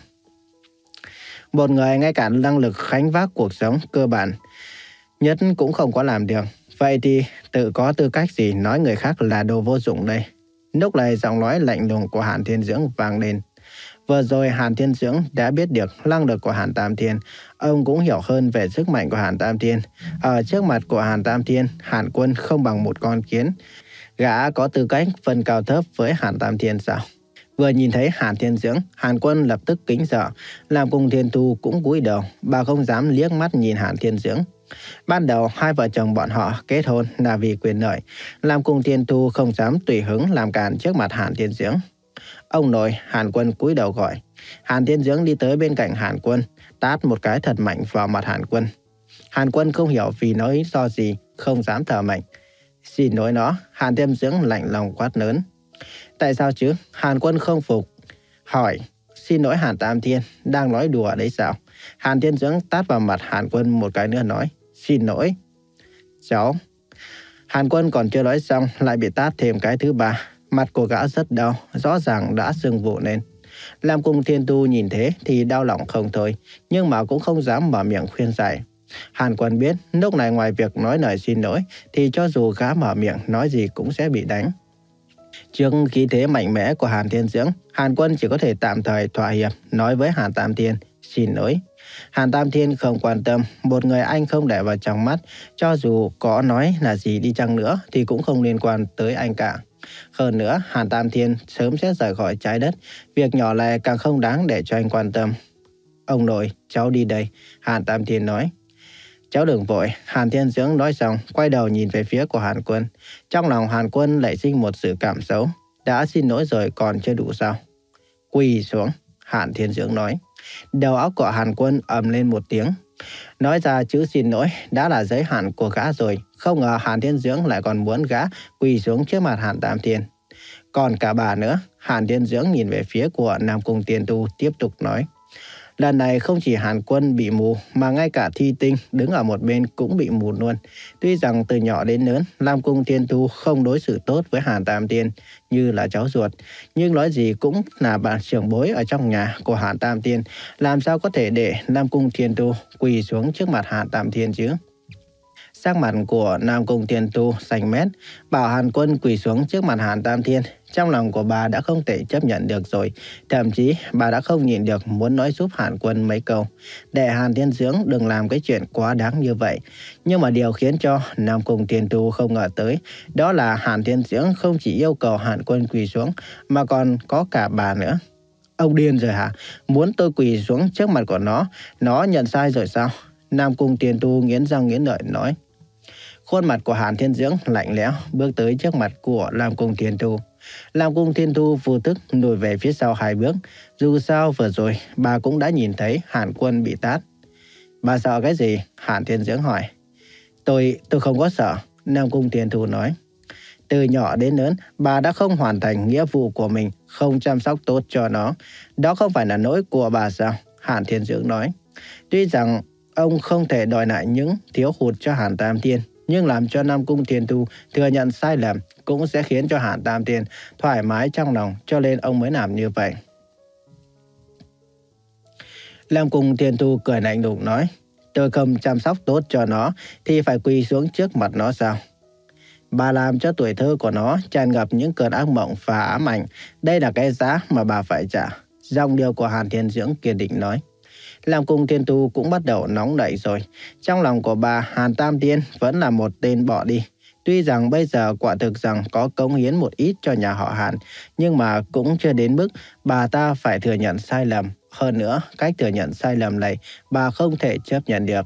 Một người ngay cả năng lực gánh vác cuộc sống cơ bản nhất cũng không có làm được. Vậy thì tự có tư cách gì nói người khác là đồ vô dụng đây? Lúc này giọng nói lạnh lùng của Hàn Thiên Dưỡng vang lên. Vừa rồi Hàn Thiên Dưỡng đã biết được năng lực của Hàn Tam Thiên. Ông cũng hiểu hơn về sức mạnh của Hàn Tam Thiên. Ở trước mặt của Hàn Tam Thiên, Hàn Quân không bằng một con kiến. Gã có tư cách phân cao thấp với Hàn Tam Thiên sao? Vừa nhìn thấy Hàn Thiên Dưỡng, Hàn Quân lập tức kính sợ. Lam Cung Thiên Thu cũng cúi đầu, bà không dám liếc mắt nhìn Hàn Thiên Dưỡng. Ban đầu hai vợ chồng bọn họ kết hôn là vì quyền lợi. Lam Cung Thiên Thu không dám tùy hứng làm cản trước mặt Hàn Thiên Dưỡng. Ông nội, Hàn Quân cúi đầu gọi. Hàn Thiên Dưỡng đi tới bên cạnh Hàn Quân, tát một cái thật mạnh vào mặt Hàn Quân. Hàn Quân không hiểu vì nói lý do gì, không dám thở mạnh. Xin lỗi nó, Hàn Thiên Dưỡng lạnh lòng quát lớn. Tại sao chứ? Hàn Quân không phục. Hỏi, xin lỗi Hàn Tam Thiên, đang nói đùa đấy sao? Hàn Thiên Dưỡng tát vào mặt Hàn Quân một cái nữa nói, xin lỗi. Cháu. Hàn Quân còn chưa nói xong, lại bị tát thêm cái thứ ba. Mặt của gã rất đau, rõ ràng đã sưng vụ lên. Lam Cung Thiên Tu nhìn thế thì đau lòng không thôi, nhưng mà cũng không dám mở miệng khuyên giải. Hàn Quân biết, lúc này ngoài việc nói lời xin lỗi, thì cho dù gã mở miệng nói gì cũng sẽ bị đánh. Trước khí thế mạnh mẽ của Hàn Thiên Dưỡng, Hàn Quân chỉ có thể tạm thời thỏa hiệp nói với Hàn Tam Thiên, xin lỗi. Hàn Tam Thiên không quan tâm, một người anh không để vào trong mắt, cho dù có nói là gì đi chăng nữa thì cũng không liên quan tới anh cả. Hơn nữa, Hàn Tam Thiên sớm sẽ rời khỏi trái đất, việc nhỏ này càng không đáng để cho anh quan tâm. Ông nội, cháu đi đây, Hàn Tam Thiên nói. Cháu đừng vội, Hàn Thiên Dưỡng nói xong, quay đầu nhìn về phía của Hàn Quân. Trong lòng Hàn Quân lại sinh một sự cảm xấu. Đã xin lỗi rồi còn chưa đủ sao? Quỳ xuống, Hàn Thiên Dưỡng nói. Đầu óc của Hàn Quân ầm lên một tiếng. Nói ra chữ xin lỗi đã là giới hạn của gã rồi. Không ngờ Hàn Thiên Dưỡng lại còn muốn gã quỳ xuống trước mặt Hàn Tam Thiên. Còn cả bà nữa, Hàn Thiên Dưỡng nhìn về phía của Nam Cung Thiên Tu tiếp tục nói. Lần này không chỉ Hàn Quân bị mù mà ngay cả Thi Tinh đứng ở một bên cũng bị mù luôn. Tuy rằng từ nhỏ đến lớn, Lam Cung Thiên Tu không đối xử tốt với Hàn Tam Thiên như là cháu ruột. Nhưng nói gì cũng là bạn trưởng bối ở trong nhà của Hàn Tam Thiên. Làm sao có thể để Lam Cung Thiên Tu quỳ xuống trước mặt Hàn Tam Thiên chứ? Sắc mặt của Nam Cung Thiên Tu xanh mét, bảo Hàn Quân quỳ xuống trước mặt Hàn Tam Thiên. Trong lòng của bà đã không thể chấp nhận được rồi. Thậm chí bà đã không nhịn được muốn nói giúp Hàn Quân mấy câu. Để Hàn Thiên Dưỡng đừng làm cái chuyện quá đáng như vậy. Nhưng mà điều khiến cho Nam Cung Thiên Tu không ngờ tới, đó là Hàn Thiên Dưỡng không chỉ yêu cầu Hàn Quân quỳ xuống, mà còn có cả bà nữa. Ông điên rồi hả? Muốn tôi quỳ xuống trước mặt của nó, nó nhận sai rồi sao? Nam Cung Thiên Tu nghiến răng nghiến lợi nói. Khuôn mặt của Hàn Thiên Dưỡng lạnh lẽo bước tới trước mặt của Lam Cung Thiên Tu. Lam Cung Thiên Tu vô thức lùi về phía sau hai bước. Dù sao vừa rồi bà cũng đã nhìn thấy Hàn Quân bị tát. Bà sợ cái gì? Hàn Thiên Dưỡng hỏi. Tôi, tôi không có sợ, Nam Cung Thiên Tu nói. Từ nhỏ đến lớn, bà đã không hoàn thành nghĩa vụ của mình, không chăm sóc tốt cho nó. Đó không phải là lỗi của bà sao? Hàn Thiên Dưỡng nói. Tuy rằng ông không thể đòi lại những thiếu hụt cho Hàn Tam Thiên, nhưng làm cho Nam Cung Thiên Tu thừa nhận sai lầm cũng sẽ khiến cho Hàn Tam Thiên thoải mái trong lòng, cho nên ông mới làm như vậy. Lam Cung Thiên Thu cười lạnh lùng nói, tôi không chăm sóc tốt cho nó thì phải quỳ xuống trước mặt nó sao? Bà làm cho tuổi thơ của nó tràn ngập những cơn ác mộng và ám ảnh. Đây là cái giá mà bà phải trả. Dòng điệu của Hàn Thiên Dưỡng kiên định nói. Lam Cung Thiên Thu cũng bắt đầu nóng nảy rồi. Trong lòng của bà, Hàn Tam Thiên vẫn là một tên bỏ đi. Tuy rằng bây giờ quả thực rằng có cống hiến một ít cho nhà họ Hàn, nhưng mà cũng chưa đến mức bà ta phải thừa nhận sai lầm. Hơn nữa, cách thừa nhận sai lầm này bà không thể chấp nhận được.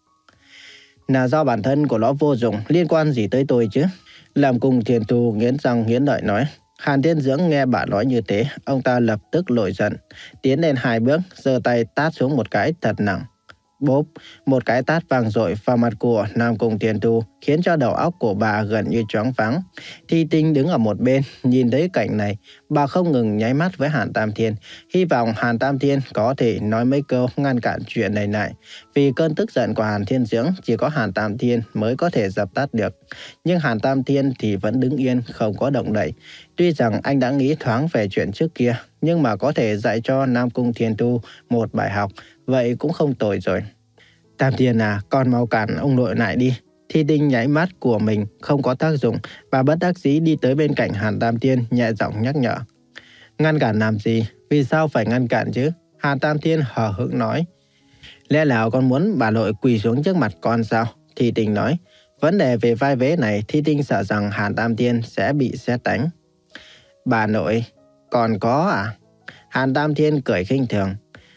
Là do bản thân của nó vô dụng, liên quan gì tới tôi chứ? Lam Cung Thiên Thu nghiến răng nghiến lợi nói. Hàn Thiên Dưỡng nghe bà nói như thế, ông ta lập tức nổi giận, tiến lên hai bước, giơ tay tát xuống một cái thật nặng. Bốp, một cái tát vang dội vào mặt của Lam Cung Thiên Thu, khiến cho đầu óc của bà gần như choáng váng. Thi Tinh đứng ở một bên, nhìn thấy cảnh này, bà không ngừng nháy mắt với Hàn Tam Thiên, hy vọng Hàn Tam Thiên có thể nói mấy câu ngăn cản chuyện này lại. Vì cơn tức giận của Hàn Thiên Dưỡng chỉ có Hàn Tam Thiên mới có thể dập tắt được. Nhưng Hàn Tam Thiên thì vẫn đứng yên, không có động đậy. Tuy rằng anh đã nghĩ thoáng về chuyện trước kia, nhưng mà có thể dạy cho Lam Cung Thiên Thu một bài học, vậy cũng không tồi rồi. Tam Thiên à, con mau cản ông nội lại đi. Thi Tinh nháy mắt của mình không có tác dụng, và bất đắc dĩ đi tới bên cạnh Hàn Tam Thiên nhẹ giọng nhắc nhở. Ngăn cản làm gì? Vì sao phải ngăn cản chứ? Hàn Tam Thiên hờ hững nói. Lẽ nào con muốn bà nội quỳ xuống trước mặt con sao? Thi Tinh nói. Vấn đề về vai vế này, Thi Tinh sợ rằng Hàn Tam Thiên sẽ bị sét đánh. Bà nội, còn có à? Hàn Tam Thiên cười khinh thường.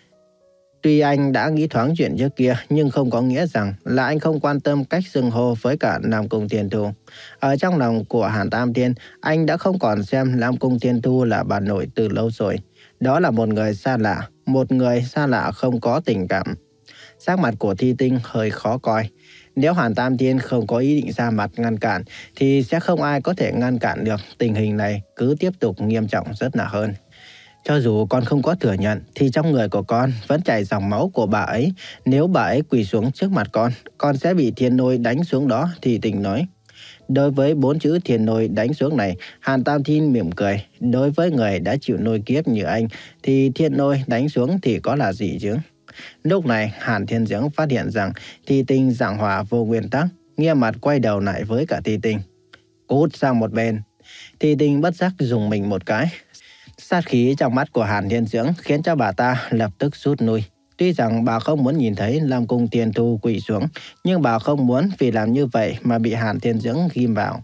Tuy anh đã nghĩ thoáng chuyện trước kia, nhưng không có nghĩa rằng là anh không quan tâm cách xưng hô với cả Lam Cung Thiên Thu. Ở trong lòng của Hàn Tam Thiên, anh đã không còn xem Lam Cung Thiên Thu là bà nội từ lâu rồi. Đó là một người xa lạ, một người xa lạ không có tình cảm. Sắc mặt của Thi Tinh hơi khó coi. Nếu Hàn Tam Thiên không có ý định ra mặt ngăn cản, thì sẽ không ai có thể ngăn cản được. Tình hình này cứ tiếp tục nghiêm trọng rất là hơn. Cho dù con không có thừa nhận, thì trong người của con vẫn chảy dòng máu của bà ấy. Nếu bà ấy quỳ xuống trước mặt con, con sẽ bị thiên lôi đánh xuống đó, Thi Tinh nói. Đối với bốn chữ thiên lôi đánh xuống này, Hàn Tam Thiên mỉm cười. Đối với người đã chịu lôi kiếp như anh, thì thiên lôi đánh xuống thì có là gì chứ? Lúc này, Hàn Thiên Dưỡng phát hiện rằng Thi Tinh giảng hòa vô nguyên tắc, nghiêm mặt quay đầu lại với cả Thi Tinh. Cút sang một bên. Thi Tinh bất giác dùng mình một cái. Sát khí trong mắt của Hàn Thiên Dưỡng khiến cho bà ta lập tức rút lui. Tuy rằng bà không muốn nhìn thấy Lam Cung Thiên Thu quỳ xuống, nhưng bà không muốn vì làm như vậy mà bị Hàn Thiên Dưỡng ghim vào.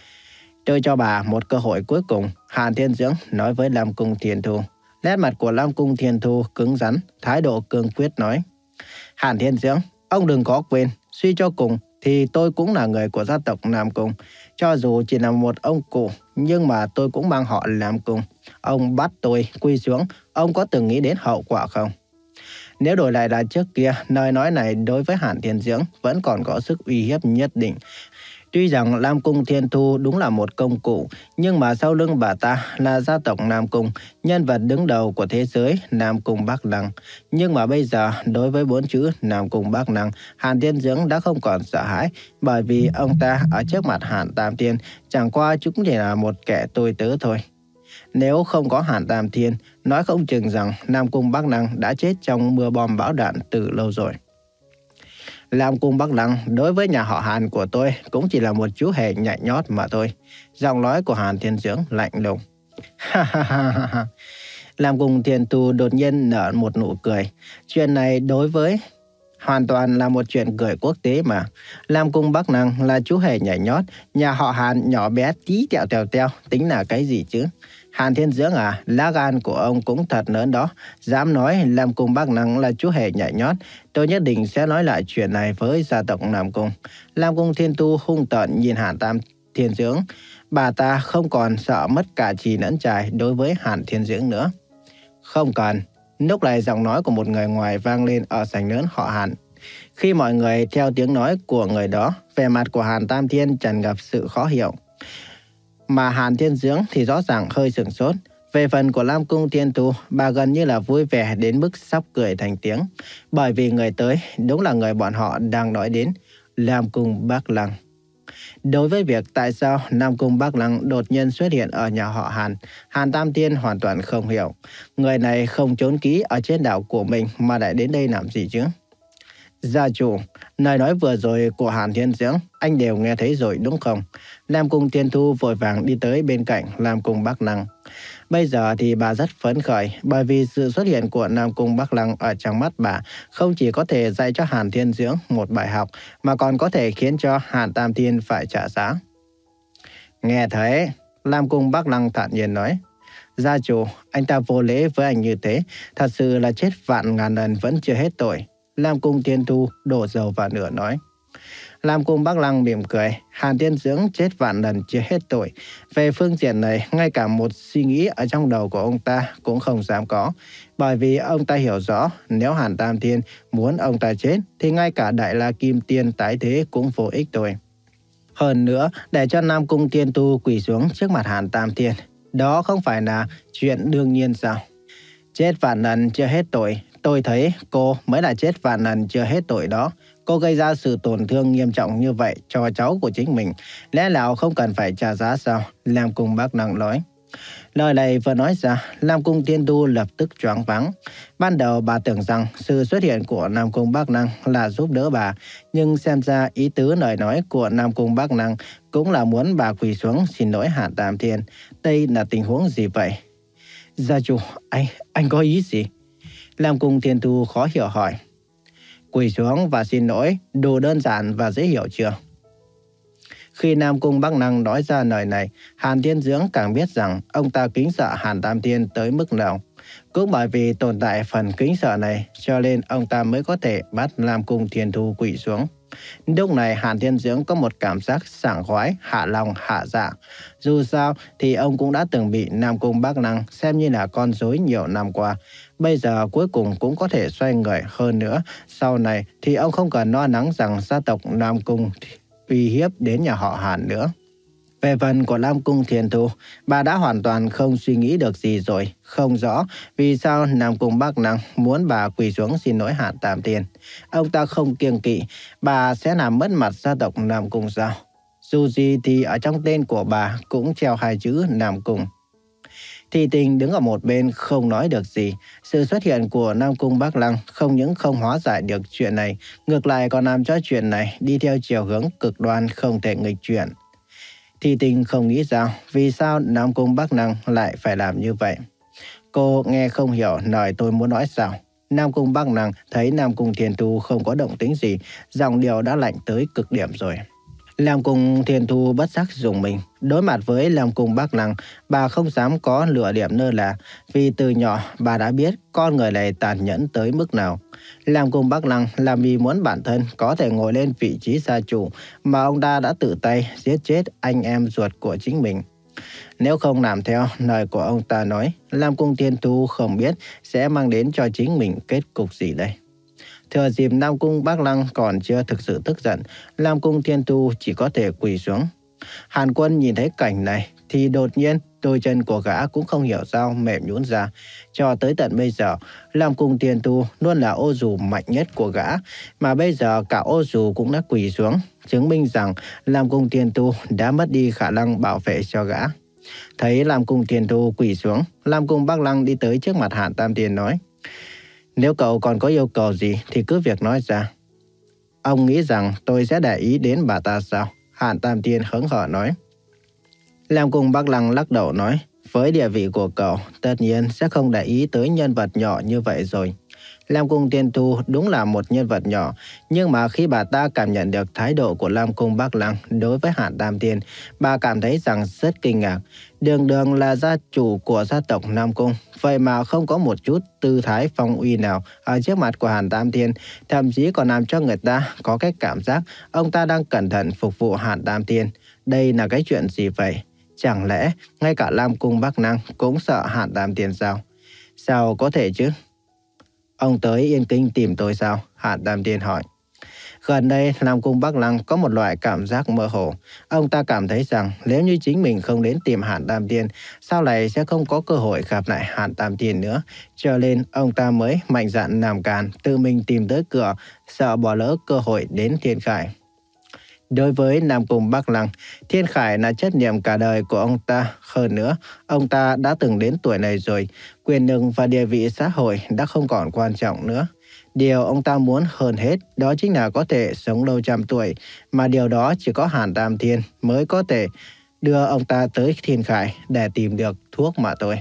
Tôi cho bà một cơ hội cuối cùng, Hàn Thiên Dưỡng nói với Lam Cung Thiên Thu. Nét mặt của Lam Cung Thiên Thu cứng rắn, thái độ cương quyết nói. Hàn Thiên Dưỡng, ông đừng có quên, suy cho cùng thì tôi cũng là người của gia tộc Nam Cung. Cho dù chỉ là một ông cụ, nhưng mà tôi cũng mang họ Nam Cung. Ông bắt tôi quy xuống, ông có từng nghĩ đến hậu quả không? Nếu đổi lại là trước kia, lời nói này đối với Hàn Thiên Dưỡng vẫn còn có sức uy hiếp nhất định. Tuy rằng Lam Cung Thiên Thu đúng là một công cụ, nhưng mà sau lưng bà ta là gia tộc Nam Cung, nhân vật đứng đầu của thế giới Nam Cung Bắc Lăng. Nhưng mà bây giờ, đối với bốn chữ Nam Cung Bắc Lăng, Hàn Thiên Dưỡng đã không còn sợ hãi, bởi vì ông ta ở trước mặt Hàn Tam Thiên chẳng qua cũng chỉ là một kẻ tôi tớ thôi. Nếu không có Hàn Tam Thiên, nói không chừng rằng Nam Cung Bắc Lăng đã chết trong mưa bom bão đạn từ lâu rồi. Lam Cung Bắc Lăng đối với nhà họ Hàn của tôi cũng chỉ là một chú hề nhạy nhót mà thôi. Giọng nói của Hàn Thiên Dưỡng lạnh lùng. Lam Cung Thiên Thu đột nhiên nở một nụ cười. Chuyện này đối với hoàn toàn là một chuyện cười quốc tế mà. Lam Cung Bắc Lăng là chú hề nhảy nhót, nhà họ Hàn nhỏ bé tí tẹo tèo teo, tính là cái gì chứ? Hàn Thiên Dưỡng à, lá gan của ông cũng thật lớn đó. Dám nói Lam Cung Bắc Lăng là chú hề nhảy nhót, tôi nhất định sẽ nói lại chuyện này với gia tộc Nam Cung. Lam Cung Thiên Thu hung tợn nhìn Hàn Tam Thiên Dưỡng. Bà ta không còn sợ mất cả trì lẫn trài đối với Hàn Thiên Dưỡng nữa. Không cần. Lúc này giọng nói của một người ngoài vang lên ở sảnh lớn họ Hàn. Khi mọi người theo tiếng nói của người đó, vẻ mặt của Hàn Tam Thiên tràn ngập sự khó hiểu. Mà Hàn Thiên Dưỡng thì rõ ràng hơi sửng sốt. Về phần của Lam Cung Thiên Thu, bà gần như là vui vẻ đến mức sắp cười thành tiếng. Bởi vì người tới đúng là người bọn họ đang nói đến, Lam Cung Bắc Lăng. Đối với việc tại sao Nam Cung Bắc Lăng đột nhiên xuất hiện ở nhà họ Hàn, Hàn Tam Tiên hoàn toàn không hiểu. Người này không trốn ký ở trên đảo của mình mà lại đến đây làm gì chứ? Gia chủ, lời nói vừa rồi của Hàn Thiên Dưỡng, anh đều nghe thấy rồi đúng không? Nam Cung Thiên Thu vội vàng đi tới bên cạnh Nam Cung Bắc Lăng. Bây giờ thì bà rất phấn khởi bởi vì sự xuất hiện của Nam Cung Bắc Lăng ở trong mắt bà không chỉ có thể dạy cho Hàn Thiên Dưỡng một bài học mà còn có thể khiến cho Hàn Tam Thiên phải trả giá. Nghe thấy, Nam Cung Bắc Lăng thản nhiên nói. Gia chủ, anh ta vô lễ với anh như thế, thật sự là chết vạn ngàn lần vẫn chưa hết tội. Nam Cung Thiên Thu đổ dầu vào lửa nói. Nam Cung Bắc Lăng mỉm cười, Hàn Thiên Dưỡng chết vạn lần chưa hết tội. Về phương diện này, ngay cả một suy nghĩ ở trong đầu của ông ta cũng không dám có. Bởi vì ông ta hiểu rõ, nếu Hàn Tam Thiên muốn ông ta chết, thì ngay cả Đại La Kim Tiên tái thế cũng vô ích thôi. Hơn nữa, để cho Nam Cung Thiên Tu quỳ xuống trước mặt Hàn Tam Thiên, đó không phải là chuyện đương nhiên sao? Chết vạn lần chưa hết tội, tôi thấy cô mới là chết vạn lần chưa hết tội đó. Cô gây ra sự tổn thương nghiêm trọng như vậy cho cháu của chính mình, lẽ nào không cần phải trả giá sao? Nam Cung Bắc Lăng nói. Lời này vừa nói ra, Nam Cung Thiên Tu lập tức choáng váng. Ban đầu bà tưởng rằng sự xuất hiện của Nam Cung Bắc Lăng là giúp đỡ bà, nhưng xem ra ý tứ lời nói của Nam Cung Bắc Lăng cũng là muốn bà quỳ xuống xin lỗi Hàn Tam Thiên. Đây là tình huống gì vậy? Gia chủ, anh, anh có ý gì? Nam Cung Thiên Tu khó hiểu hỏi. Quỳ xuống và xin lỗi, đủ đơn giản và dễ hiểu chưa? Khi Nam Cung Bắc Lăng nói ra lời này, Hàn Thiên Dưỡng càng biết rằng ông ta kính sợ Hàn Tam Thiên tới mức nào. Cũng bởi vì tồn tại phần kính sợ này, cho nên ông ta mới có thể bắt Nam Cung Thiên Thu quỳ xuống. Lúc này Hàn Thiên Dưỡng có một cảm giác sảng khoái, hạ lòng hạ dạ. Dù sao thì ông cũng đã từng bị Nam Cung Bắc Lăng xem như là con rối nhiều năm qua. Bây giờ cuối cùng cũng có thể xoay người hơn nữa. Sau này thì ông không cần lo lắng rằng gia tộc Nam Cung uy hiếp đến nhà họ Hàn nữa. Về phần của Nam Cung Thiên Thu, bà đã hoàn toàn không suy nghĩ được gì rồi, không rõ vì sao Nam Cung Bắc Lăng muốn bà quỳ xuống xin lỗi Hàn Tam Thiên. Ông ta không kiêng kỵ, bà sẽ làm mất mặt gia tộc Nam Cung sao? Dù gì thì ở trong tên của bà cũng treo hai chữ Nam Cung. Thị Tình đứng ở một bên không nói được gì. Sự xuất hiện của Nam Cung Bắc Lăng không những không hóa giải được chuyện này, ngược lại còn làm cho chuyện này đi theo chiều hướng cực đoan không thể nghịch chuyển. Thị Tình không nghĩ ra vì sao Nam Cung Bắc Lăng lại phải làm như vậy. Cô nghe không hiểu lời tôi muốn nói sao. Nam Cung Bắc Lăng thấy Nam Cung Thiên Thu không có động tĩnh gì, giọng điệu đã lạnh tới cực điểm rồi. Nam Cung Thiên Thu bất giác dùng mình. Đối mặt với Nam Cung Bắc Lăng, bà không dám có nửa điểm lơ là, vì từ nhỏ bà đã biết con người này tàn nhẫn tới mức nào. Nam Cung Bắc Lăng làm vì muốn bản thân có thể ngồi lên vị trí gia chủ mà ông ta đã tự tay giết chết anh em ruột của chính mình. Nếu không làm theo lời của ông ta nói, Nam Cung Thiên Thu không biết sẽ mang đến cho chính mình kết cục gì đây. Thừa dịp Nam Cung Bắc Lăng còn chưa thực sự tức giận, Nam Cung Thiên Tu chỉ có thể quỳ xuống. Hàn Quân nhìn thấy cảnh này thì đột nhiên đôi chân của gã cũng không hiểu sao mềm nhũn ra. Cho tới tận bây giờ, Nam Cung Thiên Tu luôn là ô dù mạnh nhất của gã, mà bây giờ cả ô dù cũng đã quỳ xuống, chứng minh rằng Nam Cung Thiên Tu đã mất đi khả năng bảo vệ cho gã. Thấy Nam Cung Thiên Tu quỳ xuống, Nam Cung Bắc Lăng đi tới trước mặt Hàn Tam Thiên nói. Nếu cậu còn có yêu cầu gì thì cứ việc nói ra. Ông nghĩ rằng tôi sẽ để ý đến bà ta sao? Hàn Tam Thiên hớn hở nói. Nam Cung Bắc Lăng lắc đầu nói. Với địa vị của cậu, tất nhiên sẽ không để ý tới nhân vật nhỏ như vậy rồi. Nam Cung Thiên Tu đúng là một nhân vật nhỏ, nhưng mà khi bà ta cảm nhận được thái độ của Nam Cung Bắc Lăng đối với Hàn Tam Thiên, bà cảm thấy rằng rất kinh ngạc. Đường đường là gia chủ của gia tộc Nam Cung, vậy mà không có một chút tư thái phong uy nào ở trước mặt của Hàn Tam Thiên, thậm chí còn làm cho người ta có cái cảm giác ông ta đang cẩn thận phục vụ Hàn Tam Thiên. Đây là cái chuyện gì vậy? Chẳng lẽ ngay cả Nam Cung Bắc Lăng cũng sợ Hàn Tam Thiên sao? Sao có thể chứ? Ông tới Yên Kinh tìm tôi sao? Hàn Tam Thiên hỏi. Gần đây, Nam Cung Bắc Lăng có một loại cảm giác mơ hồ. Ông ta cảm thấy rằng nếu như chính mình không đến tìm Hàn Tam Thiên, sau này sẽ không có cơ hội gặp lại Hàn Tam Thiên nữa. Cho nên, ông ta mới mạnh dạn làm càn, tự mình tìm tới cửa, sợ bỏ lỡ cơ hội đến Thiên Khải. Đối với Nam Cung Bắc Lăng, Thiên Khải là trách nhiệm cả đời của ông ta. Hơn nữa, ông ta đã từng đến tuổi này rồi, quyền lực và địa vị xã hội đã không còn quan trọng nữa. Điều ông ta muốn hơn hết đó chính là có thể sống lâu trăm tuổi, mà điều đó chỉ có Hàn Tam Thiên mới có thể đưa ông ta tới Thiên Khải để tìm được thuốc mà thôi.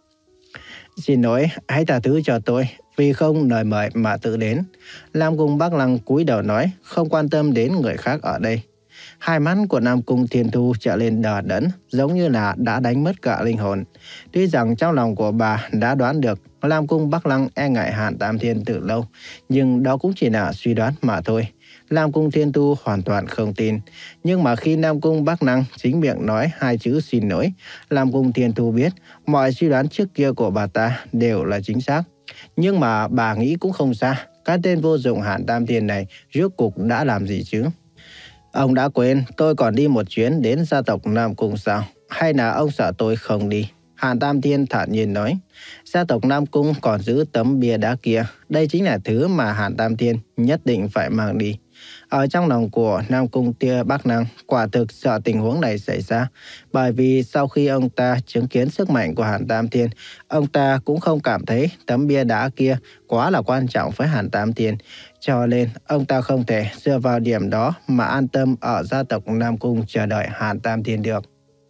Xin lỗi, hãy tha thứ cho tôi, vì không lời mời mà tự đến. Nam Cung Bắc Lăng cúi đầu nói, không quan tâm đến người khác ở đây. Hai mắt của Nam Cung Thiên Thu trở lên đờ đẫn, giống như là đã đánh mất cả linh hồn. Tuy rằng trong lòng của bà đã đoán được Nam Cung Bắc Lăng e ngại Hàn Tam Thiên từ lâu, nhưng đó cũng chỉ là suy đoán mà thôi. Nam Cung Thiên Thu hoàn toàn không tin. Nhưng mà khi Nam Cung Bắc Lăng chính miệng nói hai chữ xin lỗi, Nam Cung Thiên Thu biết mọi suy đoán trước kia của bà ta đều là chính xác. Nhưng mà bà nghĩ cũng không xa, cái tên vô dụng Hàn Tam Thiên này rốt cuộc đã làm gì chứ? Ông đã quên tôi còn đi một chuyến đến gia tộc Nam Cung sao? Hay là ông sợ tôi không đi? Hàn Tam Thiên thản nhiên nói. Gia tộc Nam Cung còn giữ tấm bia đá kia. Đây chính là thứ mà Hàn Tam Thiên nhất định phải mang đi. Ở trong lòng của Nam Cung Tia Bắc Năng quả thực sợ tình huống này xảy ra. Bởi vì sau khi ông ta chứng kiến sức mạnh của Hàn Tam Thiên, ông ta cũng không cảm thấy tấm bia đá kia quá là quan trọng với Hàn Tam Thiên. Cho nên ông ta không thể dựa vào điểm đó mà an tâm ở gia tộc Nam Cung chờ đợi Hàn Tam Thiên được.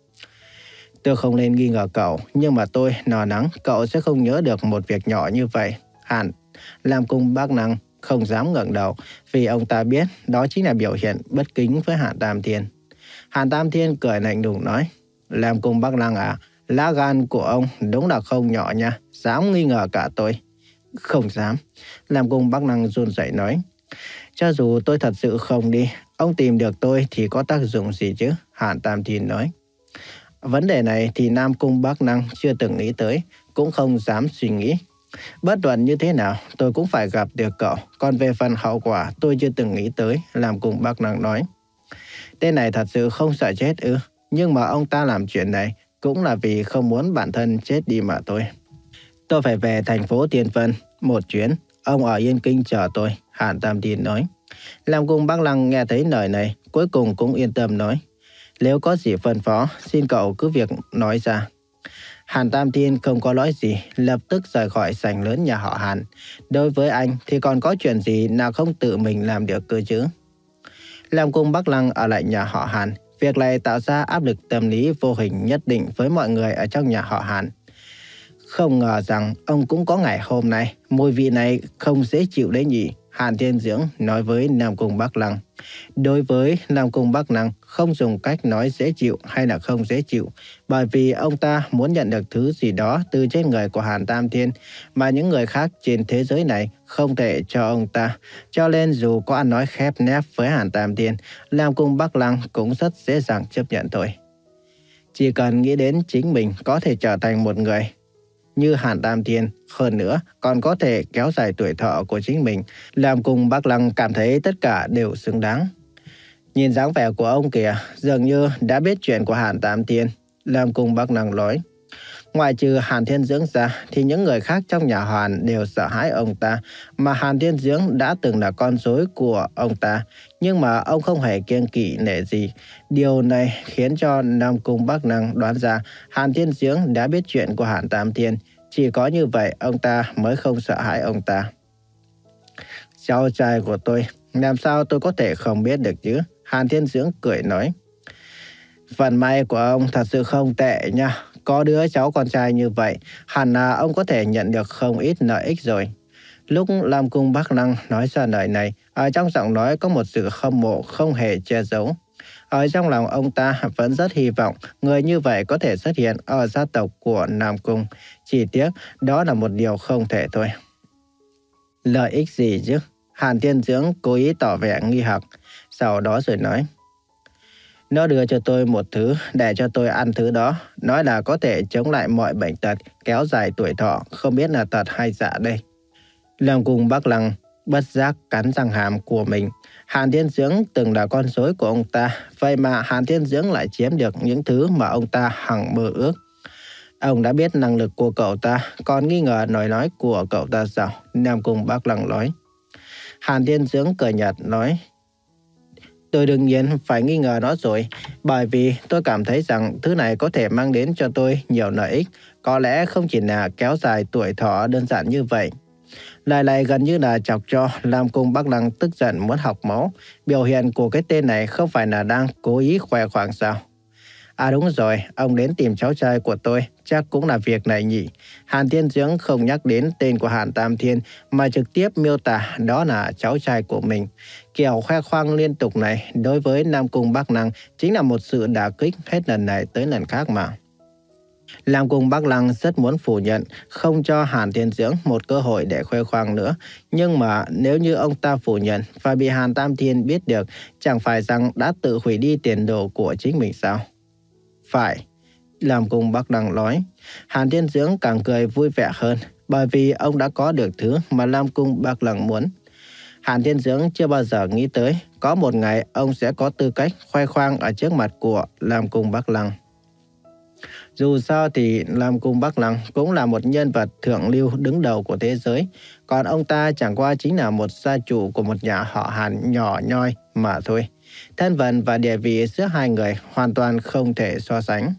Tôi không nên nghi ngờ cậu, nhưng mà tôi lo lắng cậu sẽ không nhớ được một việc nhỏ như vậy. Hàn, Nam Cung Bắc Năng không dám ngẩng đầu, vì ông ta biết đó chính là biểu hiện bất kính với Hàn Tam Thiên. Hàn Tam Thiên cười lạnh lùng nói, Nam Cung Bắc Năng à, lá gan của ông đúng là không nhỏ nha, dám nghi ngờ cả tôi. Không dám, Nam Cung Bắc Năng run rẩy nói. Cho dù tôi thật sự không đi, ông tìm được tôi thì có tác dụng gì chứ? Hàn Tam Thiên nói. Vấn đề này thì Nam Cung Bắc Năng chưa từng nghĩ tới, cũng không dám suy nghĩ. Bất luận như thế nào, tôi cũng phải gặp được cậu. Còn về phần hậu quả, tôi chưa từng nghĩ tới, Nam Cung Bắc Năng nói. Tên này thật sự không sợ chết ư? Nhưng mà ông ta làm chuyện này cũng là vì không muốn bản thân chết đi mà thôi. Tôi phải về thành phố Tiên Vân một chuyến, ông ở Yên Kinh chờ tôi, Hàn Tam Thiên nói. Nam Cung Bắc Lăng nghe thấy lời này, cuối cùng cũng yên tâm nói. Nếu có gì phân phó, xin cậu cứ việc nói ra. Hàn Tam Thiên không có nói gì, lập tức rời khỏi sảnh lớn nhà họ Hàn. Đối với anh thì còn có chuyện gì nào không tự mình làm được cơ chứ? Nam Cung Bắc Lăng ở lại nhà họ Hàn, việc này tạo ra áp lực tâm lý vô hình nhất định với mọi người ở trong nhà họ Hàn. Không ngờ rằng ông cũng có ngày hôm nay, mùi vị này không dễ chịu đấy nhỉ, Hàn Thiên Dưỡng nói với Nam Cung Bắc Lăng. Đối với Nam Cung Bắc Lăng, không dùng cách nói dễ chịu hay là không dễ chịu, bởi vì ông ta muốn nhận được thứ gì đó từ trên người của Hàn Tam Thiên, mà những người khác trên thế giới này không thể cho ông ta. Cho nên dù có ăn nói khép nép với Hàn Tam Thiên, Nam Cung Bắc Lăng cũng rất dễ dàng chấp nhận thôi. Chỉ cần nghĩ đến chính mình có thể trở thành một người như Hàn Tam Thiên, hơn nữa còn có thể kéo dài tuổi thọ của chính mình, Nam Cung Bắc Lăng cảm thấy tất cả đều xứng đáng. Nhìn dáng vẻ của ông kìa, dường như đã biết chuyện của Hàn Tam Thiên, Nam Cung Bắc Lăng nói. Ngoài trừ Hàn Thiên Dưỡng ra thì những người khác trong nhà Hàn đều sợ hãi ông ta, mà Hàn Thiên Dưỡng đã từng là con rối của ông ta, nhưng mà ông không hề kiêng kỵ nể gì. Điều này khiến cho Nam Cung Bắc Lăng đoán ra Hàn Thiên Dưỡng đã biết chuyện của Hàn Tam Thiên, chỉ có như vậy ông ta mới không sợ hãi ông ta. Cháu trai của tôi, làm sao tôi có thể không biết được chứ? Hàn Thiên Dưỡng cười nói. Vận may của ông thật sự không tệ nha. Có đứa cháu con trai như vậy, hẳn là ông có thể nhận được không ít lợi ích rồi. Lúc Nam Cung Bắc Lăng nói ra lời này, ở trong giọng nói có một sự hâm mộ không hề che giấu. Ở trong lòng ông ta vẫn rất hy vọng người như vậy có thể xuất hiện ở gia tộc của Nam Cung. Chỉ tiếc đó là một điều không thể thôi. Lợi ích gì chứ? Hàn Thiên Dưỡng cố ý tỏ vẻ nghi hoặc, sau đó rồi nói. Nó đưa cho tôi một thứ để cho tôi ăn thứ đó, nói là có thể chống lại mọi bệnh tật, kéo dài tuổi thọ, không biết là thật hay giả đây. Nam Cung Bắc Lăng bất giác cắn răng hàm của mình. Hàn Thiên Dưỡng từng là con rối của ông ta, vậy mà Hàn Thiên Dưỡng lại chiếm được những thứ mà ông ta hằng mơ ước. Ông đã biết năng lực của cậu ta, còn nghi ngờ nói nói của cậu ta sao? Nam Cung Bắc Lăng nói. Hàn Thiên Dưỡng cười nhạt nói. Tôi đương nhiên phải nghi ngờ nó rồi, bởi vì tôi cảm thấy rằng thứ này có thể mang đến cho tôi nhiều lợi ích, có lẽ không chỉ là kéo dài tuổi thọ đơn giản như vậy. Lời này gần như là chọc cho Lam Cung Bắc Lăng tức giận muốn học máu. Biểu hiện của cái tên này không phải là đang cố ý khoe khoang sao? À đúng rồi, ông đến tìm cháu trai của tôi, chắc cũng là việc này nhỉ. Hàn Thiên Dưỡng không nhắc đến tên của Hàn Tam Thiên mà trực tiếp miêu tả đó là cháu trai của mình. Kiểu khoe khoang liên tục này đối với Nam Cung Bắc Lăng chính là một sự đả kích hết lần này tới lần khác mà. Nam Cung Bắc Lăng rất muốn phủ nhận, không cho Hàn Thiên Dưỡng một cơ hội để khoe khoang nữa. Nhưng mà nếu như ông ta phủ nhận và bị Hàn Tam Thiên biết được, chẳng phải rằng đã tự hủy đi tiền đồ của chính mình sao? Phải, Nam Cung Bắc Lăng nói. Hàn Thiên Dưỡng càng cười vui vẻ hơn, bởi vì ông đã có được thứ mà Nam Cung Bắc Lăng muốn. Hàn Thiên Dưỡng chưa bao giờ nghĩ tới có một ngày ông sẽ có tư cách khoe khoang ở trước mặt của Nam Cung Bắc Lăng. Dù sao thì Nam Cung Bắc Lăng cũng là một nhân vật thượng lưu đứng đầu của thế giới, còn ông ta chẳng qua chính là một gia chủ của một nhà họ Hàn nhỏ nhoi mà thôi. Thân phận và địa vị giữa hai người hoàn toàn không thể so sánh.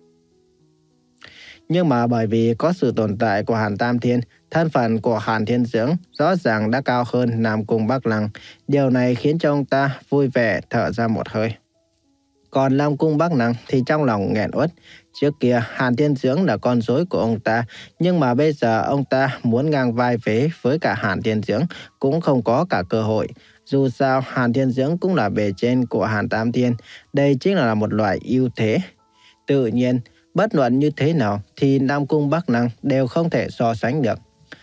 Nhưng mà bởi vì có sự tồn tại của Hàn Tam Thiên, thân phận của Hàn Thiên Dưỡng rõ ràng đã cao hơn Nam Cung Bắc Lăng. Điều này khiến cho ông ta vui vẻ thở ra một hơi. Còn Nam Cung Bắc Lăng thì trong lòng nghẹn uất. Trước kia Hàn Thiên Dưỡng là con rối của ông ta, nhưng mà bây giờ ông ta muốn ngang vai vế với cả Hàn Thiên Dưỡng cũng không có cả cơ hội. Dù sao Hàn Thiên Dưỡng cũng là bề trên của Hàn Tam Thiên, đây chính là một loại ưu thế. Tự nhiên, bất luận như thế nào thì Nam Cung Bắc Lăng đều không thể so sánh được.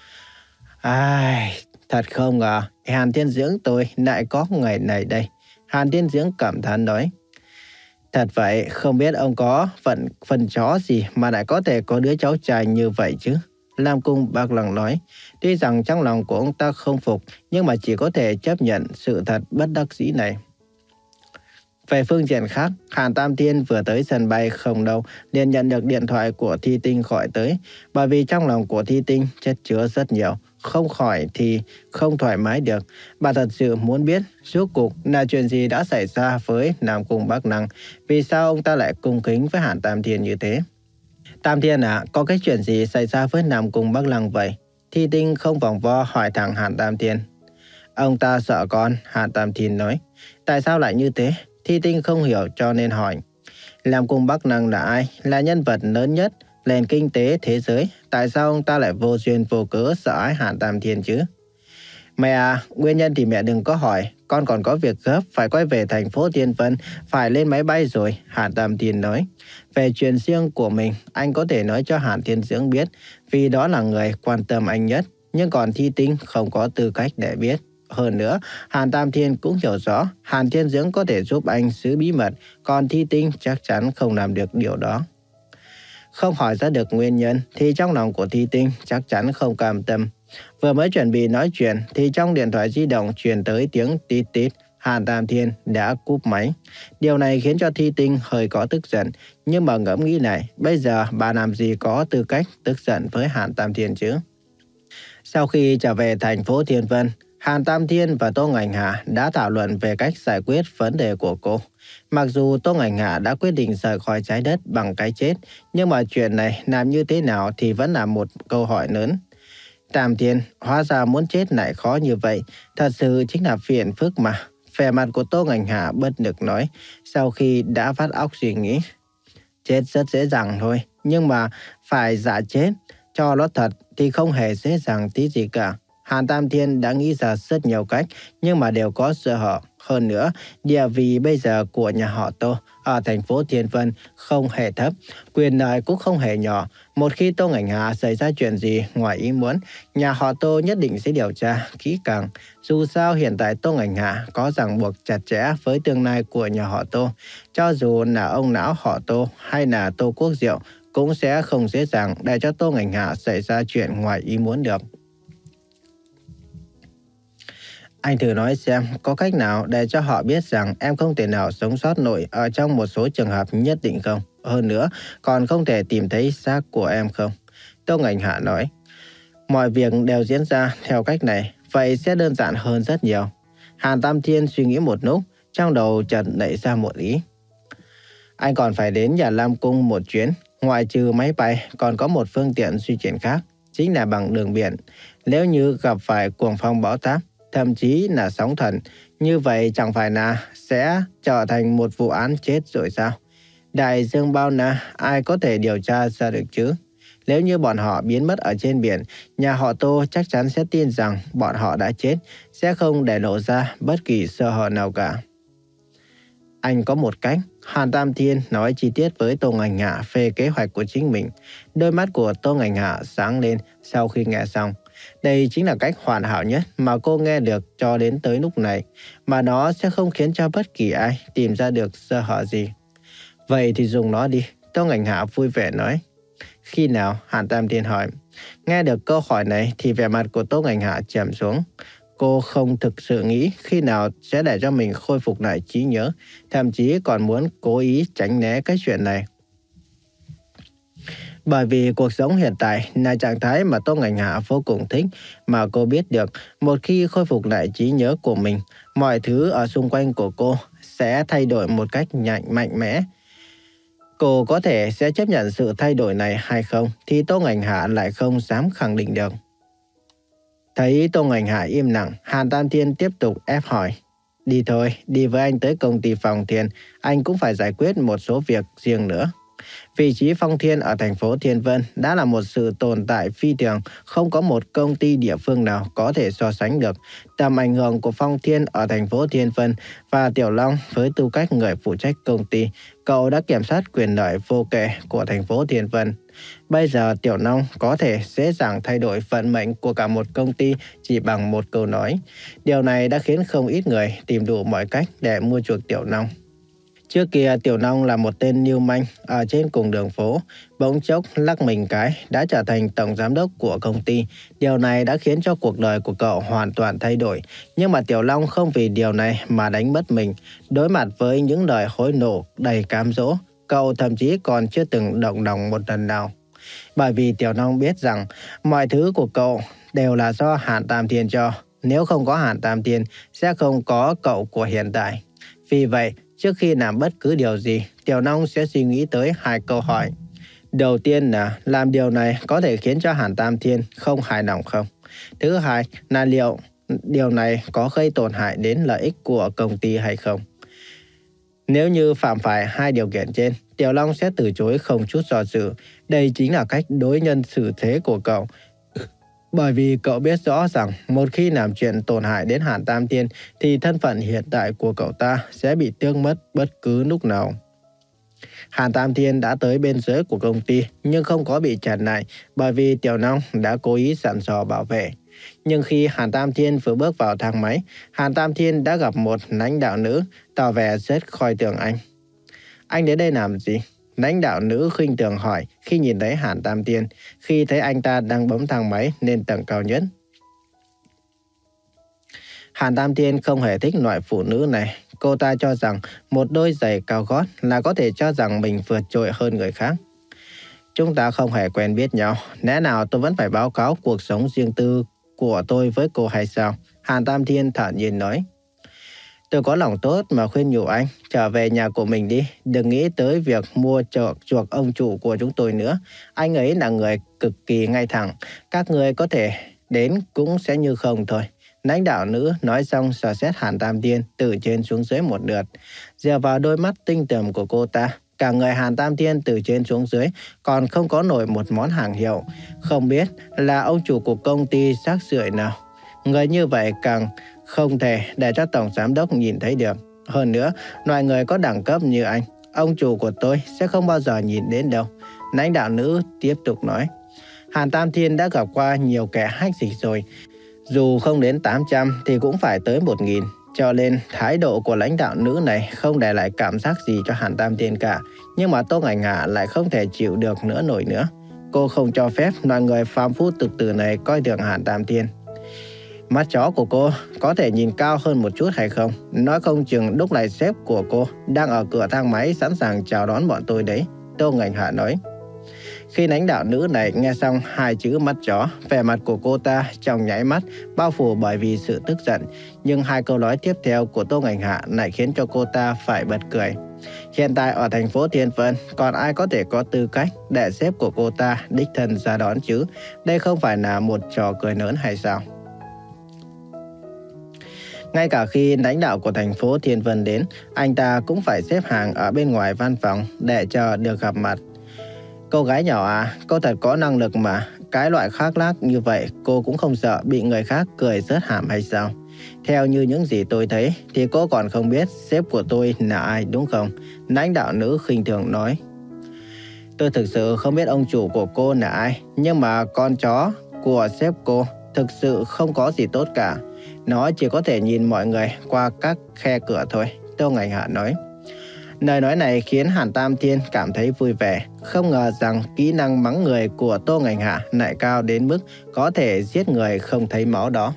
Ai, thật không ngờ Hàn Thiên Dưỡng tôi lại có ngày này đây. Hàn Thiên Dưỡng cảm thán nói. Thật vậy, không biết ông có phận phần chó gì mà lại có thể có đứa cháu trai như vậy chứ? Nam Cung Bắc Lăng nói. Tuy rằng trong lòng của ông ta không phục, nhưng mà chỉ có thể chấp nhận sự thật bất đắc dĩ này. Về phương diện khác, Hàn Tam Thiên vừa tới sân bay không đâu, liền nhận được điện thoại của Thi Tinh gọi tới. Bởi vì trong lòng của Thi Tinh chất chứa rất nhiều, không khỏi thì không thoải mái được. Bà thật sự muốn biết rốt cuộc là chuyện gì đã xảy ra với Nam Cung Bắc Lăng, vì sao ông ta lại cung kính với Hàn Tam Thiên như thế. Tam Thiên à, có cái chuyện gì xảy ra với Nam Cung Bắc Lăng vậy? Thi Tinh không vòng vo hỏi thẳng Hàn Tam Thiên. Ông ta sợ con, Hàn Tam Thiên nói. Tại sao lại như thế? Thi Tinh không hiểu cho nên hỏi. Nam Cung Bắc Lăng là ai? Là nhân vật lớn nhất nền kinh tế thế giới. Tại sao ông ta lại vô duyên vô cớ sợ ái Hàn Tam Thiên chứ? Mẹ à, nguyên nhân thì mẹ đừng có hỏi. Con còn có việc gấp, phải quay về thành phố Thiên Vân, phải lên máy bay rồi, Hàn Tam Thiên nói. Về chuyện riêng của mình, anh có thể nói cho Hàn Thiên Dưỡng biết, vì đó là người quan tâm anh nhất. Nhưng còn Thi Tinh không có tư cách để biết. Hơn nữa, Hàn Tam Thiên cũng hiểu rõ Hàn Thiên Dưỡng có thể giúp anh giữ bí mật, còn Thi Tinh chắc chắn không làm được điều đó. Không hỏi ra được nguyên nhân thì trong lòng của Thi Tinh chắc chắn không cam tâm. Vừa mới chuẩn bị nói chuyện thì trong điện thoại di động truyền tới tiếng tít tít. Hàn Tam Thiên đã cúp máy. Điều này khiến cho Thi Tinh hơi có tức giận. Nhưng mà ngẫm nghĩ lại, bây giờ bà làm gì có tư cách tức giận với Hàn Tam Thiên chứ? Sau khi trở về thành phố Thiên Vân, Hàn Tam Thiên và Tô Ngành Hà đã thảo luận về cách giải quyết vấn đề của cô. Mặc dù Tô Ngành Hà đã quyết định rời khỏi trái đất bằng cái chết, nhưng mà chuyện này làm như thế nào thì vẫn là một câu hỏi lớn. Tam Thiên, hóa ra muốn chết lại khó như vậy, thật sự chính là phiền phức mà. Vẻ mặt của Tô Ngành Hà bất lực nói, sau khi đã vắt óc suy nghĩ. Chết rất dễ dàng thôi, nhưng mà phải giả chết cho nó thật thì không hề dễ dàng tí gì cả. Hàn Tam Thiên đã nghĩ ra rất nhiều cách, nhưng mà đều có sơ hở. Hơn nữa, địa vị bây giờ của nhà họ Tô ở thành phố Thiên Vân không hề thấp, quyền lợi cũng không hề nhỏ. Một khi Tô Ngành Hà xảy ra chuyện gì ngoài ý muốn, nhà họ Tô nhất định sẽ điều tra kỹ càng. Dù sao hiện tại Tô Ngành Hà có ràng buộc chặt chẽ với tương lai của nhà họ Tô. Cho dù là ông lão họ Tô hay là Tô Quốc Diệu cũng sẽ không dễ dàng để cho Tô Ngành Hà xảy ra chuyện ngoài ý muốn được. Anh thử nói xem có cách nào để cho họ biết rằng em không thể nào sống sót nổi ở trong một số trường hợp nhất định không? Hơn nữa, còn không thể tìm thấy xác của em không? Tô Ngành Hạ nói, mọi việc đều diễn ra theo cách này, vậy sẽ đơn giản hơn rất nhiều. Hàn Tam Thiên suy nghĩ một lúc, Trong đầu chợt nảy ra một ý. Anh còn phải đến nhà Lam Cung một chuyến. Ngoại trừ máy bay, còn có một phương tiện di chuyển khác, chính là bằng đường biển. Nếu như gặp phải cuồng phong bão táp, thậm chí là sóng thần, như vậy chẳng phải là sẽ trở thành một vụ án chết rồi sao? Đại dương bao la, ai có thể điều tra ra được chứ? Nếu như bọn họ biến mất ở trên biển, nhà họ Tô chắc chắn sẽ tin rằng bọn họ đã chết, sẽ không để lộ ra bất kỳ sơ hở nào cả. Anh có một cách. Hàn Tam Thiên nói chi tiết với Tô Ngành Hạ về kế hoạch của chính mình. Đôi mắt của Tô Ngành Hạ sáng lên sau khi nghe xong. Đây chính là cách hoàn hảo nhất mà cô nghe được cho đến tới lúc này, mà nó sẽ không khiến cho bất kỳ ai tìm ra được sơ hở gì. Vậy thì dùng nó đi, Tô Ngành Hạ vui vẻ nói. Khi nào? Hàn Tam Thiên hỏi. Nghe được câu hỏi này thì vẻ mặt của Tô Ngành Hạ trầm xuống. Cô không thực sự nghĩ khi nào sẽ để cho mình khôi phục lại trí nhớ, thậm chí còn muốn cố ý tránh né cái chuyện này. Bởi vì cuộc sống hiện tại là trạng thái mà Tô Ngành Hạ vô cùng thích, mà cô biết được một khi khôi phục lại trí nhớ của mình, mọi thứ ở xung quanh của cô sẽ thay đổi một cách nhanh mạnh mẽ. Cô có thể sẽ chấp nhận sự thay đổi này hay không thì Tô Ngành Hạ lại không dám khẳng định được. Thấy Tô Ngành Hạ im lặng, Hàn Tam Thiên tiếp tục ép hỏi. Đi thôi, đi với anh tới công ty Phong Thiên, anh cũng phải giải quyết một số việc riêng nữa. Vị trí Phong Thiên ở thành phố Thiên Vân đã là một sự tồn tại phi thường, không có một công ty địa phương nào có thể so sánh được. Tầm ảnh hưởng của Phong Thiên ở thành phố Thiên Vân và Tiểu Long với tư cách người phụ trách công ty, cậu đã kiểm soát quyền lợi vô kể của thành phố Thiên Vân. Bây giờ Tiểu Long có thể dễ dàng thay đổi vận mệnh của cả một công ty chỉ bằng một câu nói. Điều này đã khiến không ít người tìm đủ mọi cách để mua chuộc Tiểu Long. Trước kia Tiểu Long là một tên lưu manh ở trên cùng đường phố, bỗng chốc lắc mình cái đã trở thành tổng giám đốc của công ty. Điều này đã khiến cho cuộc đời của cậu hoàn toàn thay đổi. Nhưng mà Tiểu Long không vì điều này mà đánh mất mình. Đối mặt với những lời hối lộ đầy cám dỗ, cậu thậm chí còn chưa từng động lòng một lần nào. Bởi vì Tiểu Long biết rằng mọi thứ của cậu đều là do Hàn Tam Thiên cho. Nếu không có Hàn Tam Thiên, sẽ không có cậu của hiện tại. Vì vậy, trước khi làm bất cứ điều gì, Tiểu Long sẽ suy nghĩ tới hai câu hỏi. Đầu tiên là làm điều này có thể khiến cho Hàn Tam Thiên không hài lòng không? Thứ hai là liệu điều này có gây tổn hại đến lợi ích của công ty hay không? Nếu như phạm phải hai điều kiện trên, Tiểu Long sẽ từ chối không chút do dự. Đây chính là cách đối nhân xử thế của cậu. Bởi vì cậu biết rõ rằng một khi làm chuyện tổn hại đến Hàn Tam Thiên thì thân phận hiện tại của cậu ta sẽ bị tước mất bất cứ lúc nào. Hàn Tam Thiên đã tới bên dưới của công ty nhưng không có bị chặn lại bởi vì Tiểu Long đã cố ý dặn dò bảo vệ. Nhưng khi Hàn Tam Thiên vừa bước vào thang máy, Hàn Tam Thiên đã gặp một lãnh đạo nữ tỏ vẻ rất coi thường anh. Anh đến đây làm gì? Lãnh đạo nữ khinh thường hỏi khi nhìn thấy Hàn Tam Thiên, khi thấy anh ta đang bấm thang máy lên tầng cao nhất. Hàn Tam Thiên không hề thích loại phụ nữ này. Cô ta cho rằng một đôi giày cao gót là có thể cho rằng mình vượt trội hơn người khác. Chúng ta không hề quen biết nhau, lẽ nào tôi vẫn phải báo cáo cuộc sống riêng tư của tôi với cô hay sao? Hàn Tam Thiên thản nhiên nói. Tôi có lòng tốt mà khuyên nhủ anh, trở về nhà của mình đi, đừng nghĩ tới việc mua chuộc chuộc ông chủ của chúng tôi nữa. Anh ấy là người cực kỳ ngay thẳng, các người có thể đến cũng sẽ như không thôi. Lãnh đạo nữ nói xong dò xét Hàn Tam Thiên từ trên xuống dưới một lượt. Dựa vào đôi mắt tinh tường của cô ta, cả người Hàn Tam Thiên từ trên xuống dưới còn không có nổi một món hàng hiệu. Không biết là ông chủ của công ty rác rưởi nào. Người như vậy càng không thể để cho tổng giám đốc nhìn thấy được. Hơn nữa, loại người có đẳng cấp như anh, ông chủ của tôi sẽ không bao giờ nhìn đến đâu. Lãnh đạo nữ tiếp tục nói. Hàn Tam Thiên đã gặp qua nhiều kẻ hách dịch rồi. Dù không đến tám trăm thì cũng phải tới một nghìn. Cho nên thái độ của lãnh đạo nữ này không để lại cảm giác gì cho Hàn Tam Thiên cả. Nhưng mà Tô Ngành Hạ lại không thể chịu được nữa nổi nữa. Cô không cho phép loại người phàm phu tục tử này coi thường Hàn Tam Thiên. Mắt chó của cô có thể nhìn cao hơn một chút hay không? Nói không chừng lúc này sếp của cô đang ở cửa thang máy sẵn sàng chào đón bọn tôi đấy. Tô Ngành Hạ nói. Khi lãnh đạo nữ này nghe xong hai chữ mắt chó, vẻ mặt của cô ta trong nháy mắt bao phủ bởi vì sự tức giận. Nhưng hai câu nói tiếp theo của Tô Ngành Hạ lại khiến cho cô ta phải bật cười. Hiện tại ở thành phố Thiên Vân, còn ai có thể có tư cách để sếp của cô ta đích thân ra đón chứ? Đây không phải là một trò cười lớn hay sao? Ngay cả khi lãnh đạo của thành phố Thiên Vân đến, anh ta cũng phải xếp hàng ở bên ngoài văn phòng để chờ được gặp mặt. Cô gái nhỏ à, cô thật có năng lực mà. Cái loại khác lác như vậy cô cũng không sợ bị người khác cười rớt hàm hay sao? Theo như những gì tôi thấy thì cô còn không biết sếp của tôi là ai đúng không? Lãnh đạo nữ khinh thường nói. Tôi thực sự không biết ông chủ của cô là ai, nhưng mà con chó của sếp cô thực sự không có gì tốt cả. Nó chỉ có thể nhìn mọi người qua các khe cửa thôi, Tô Ngành Hạ nói. Lời nói này khiến Hàn Tam Thiên cảm thấy vui vẻ. Không ngờ rằng kỹ năng mắng người của Tô Ngành Hạ lại cao đến mức có thể giết người không thấy máu đó.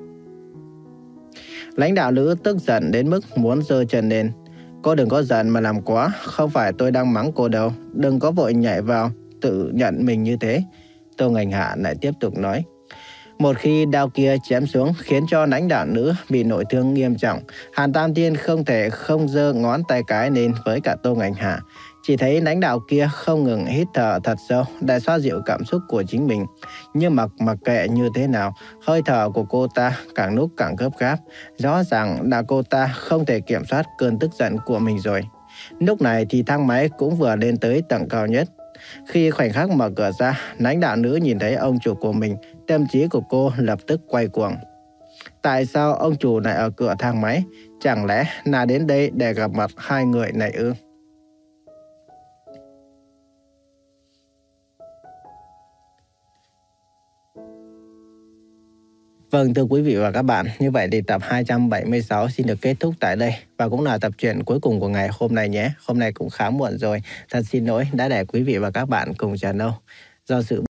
Lãnh đạo nữ tức giận đến mức muốn giơ chân lên. Cô đừng có giận mà làm quá, không phải tôi đang mắng cô đâu. Đừng có vội nhảy vào, tự nhận mình như thế. Tô Ngành Hạ lại tiếp tục nói. Một khi đao kia chém xuống khiến cho lãnh đạo nữ bị nội thương nghiêm trọng, Hàn Tam Thiên không thể không giơ ngón tay cái lên với cả Tô Ngành Hạ. Chỉ thấy lãnh đạo kia không ngừng hít thở thật sâu để xoa dịu cảm xúc của chính mình. Nhưng mặc mặc kệ như thế nào, hơi thở của cô ta càng lúc càng gấp gáp. Rõ ràng là cô ta không thể kiểm soát cơn tức giận của mình rồi. Lúc này thì thang máy cũng vừa lên tới tầng cao nhất. Khi khoảnh khắc mở cửa ra, lãnh đạo nữ nhìn thấy ông chủ của mình, tâm trí của cô lập tức quay cuồng. Tại sao ông chủ lại ở cửa thang máy? Chẳng lẽ là đến đây để gặp mặt hai người này ư? Vâng, thưa quý vị và các bạn, như vậy thì tập hai trăm bảy mươi sáu xin được kết thúc tại đây và cũng là tập truyện cuối cùng của ngày hôm nay nhé. Hôm nay cũng khá muộn rồi, thật xin lỗi đã để quý vị và các bạn cùng chờ lâu. Do sự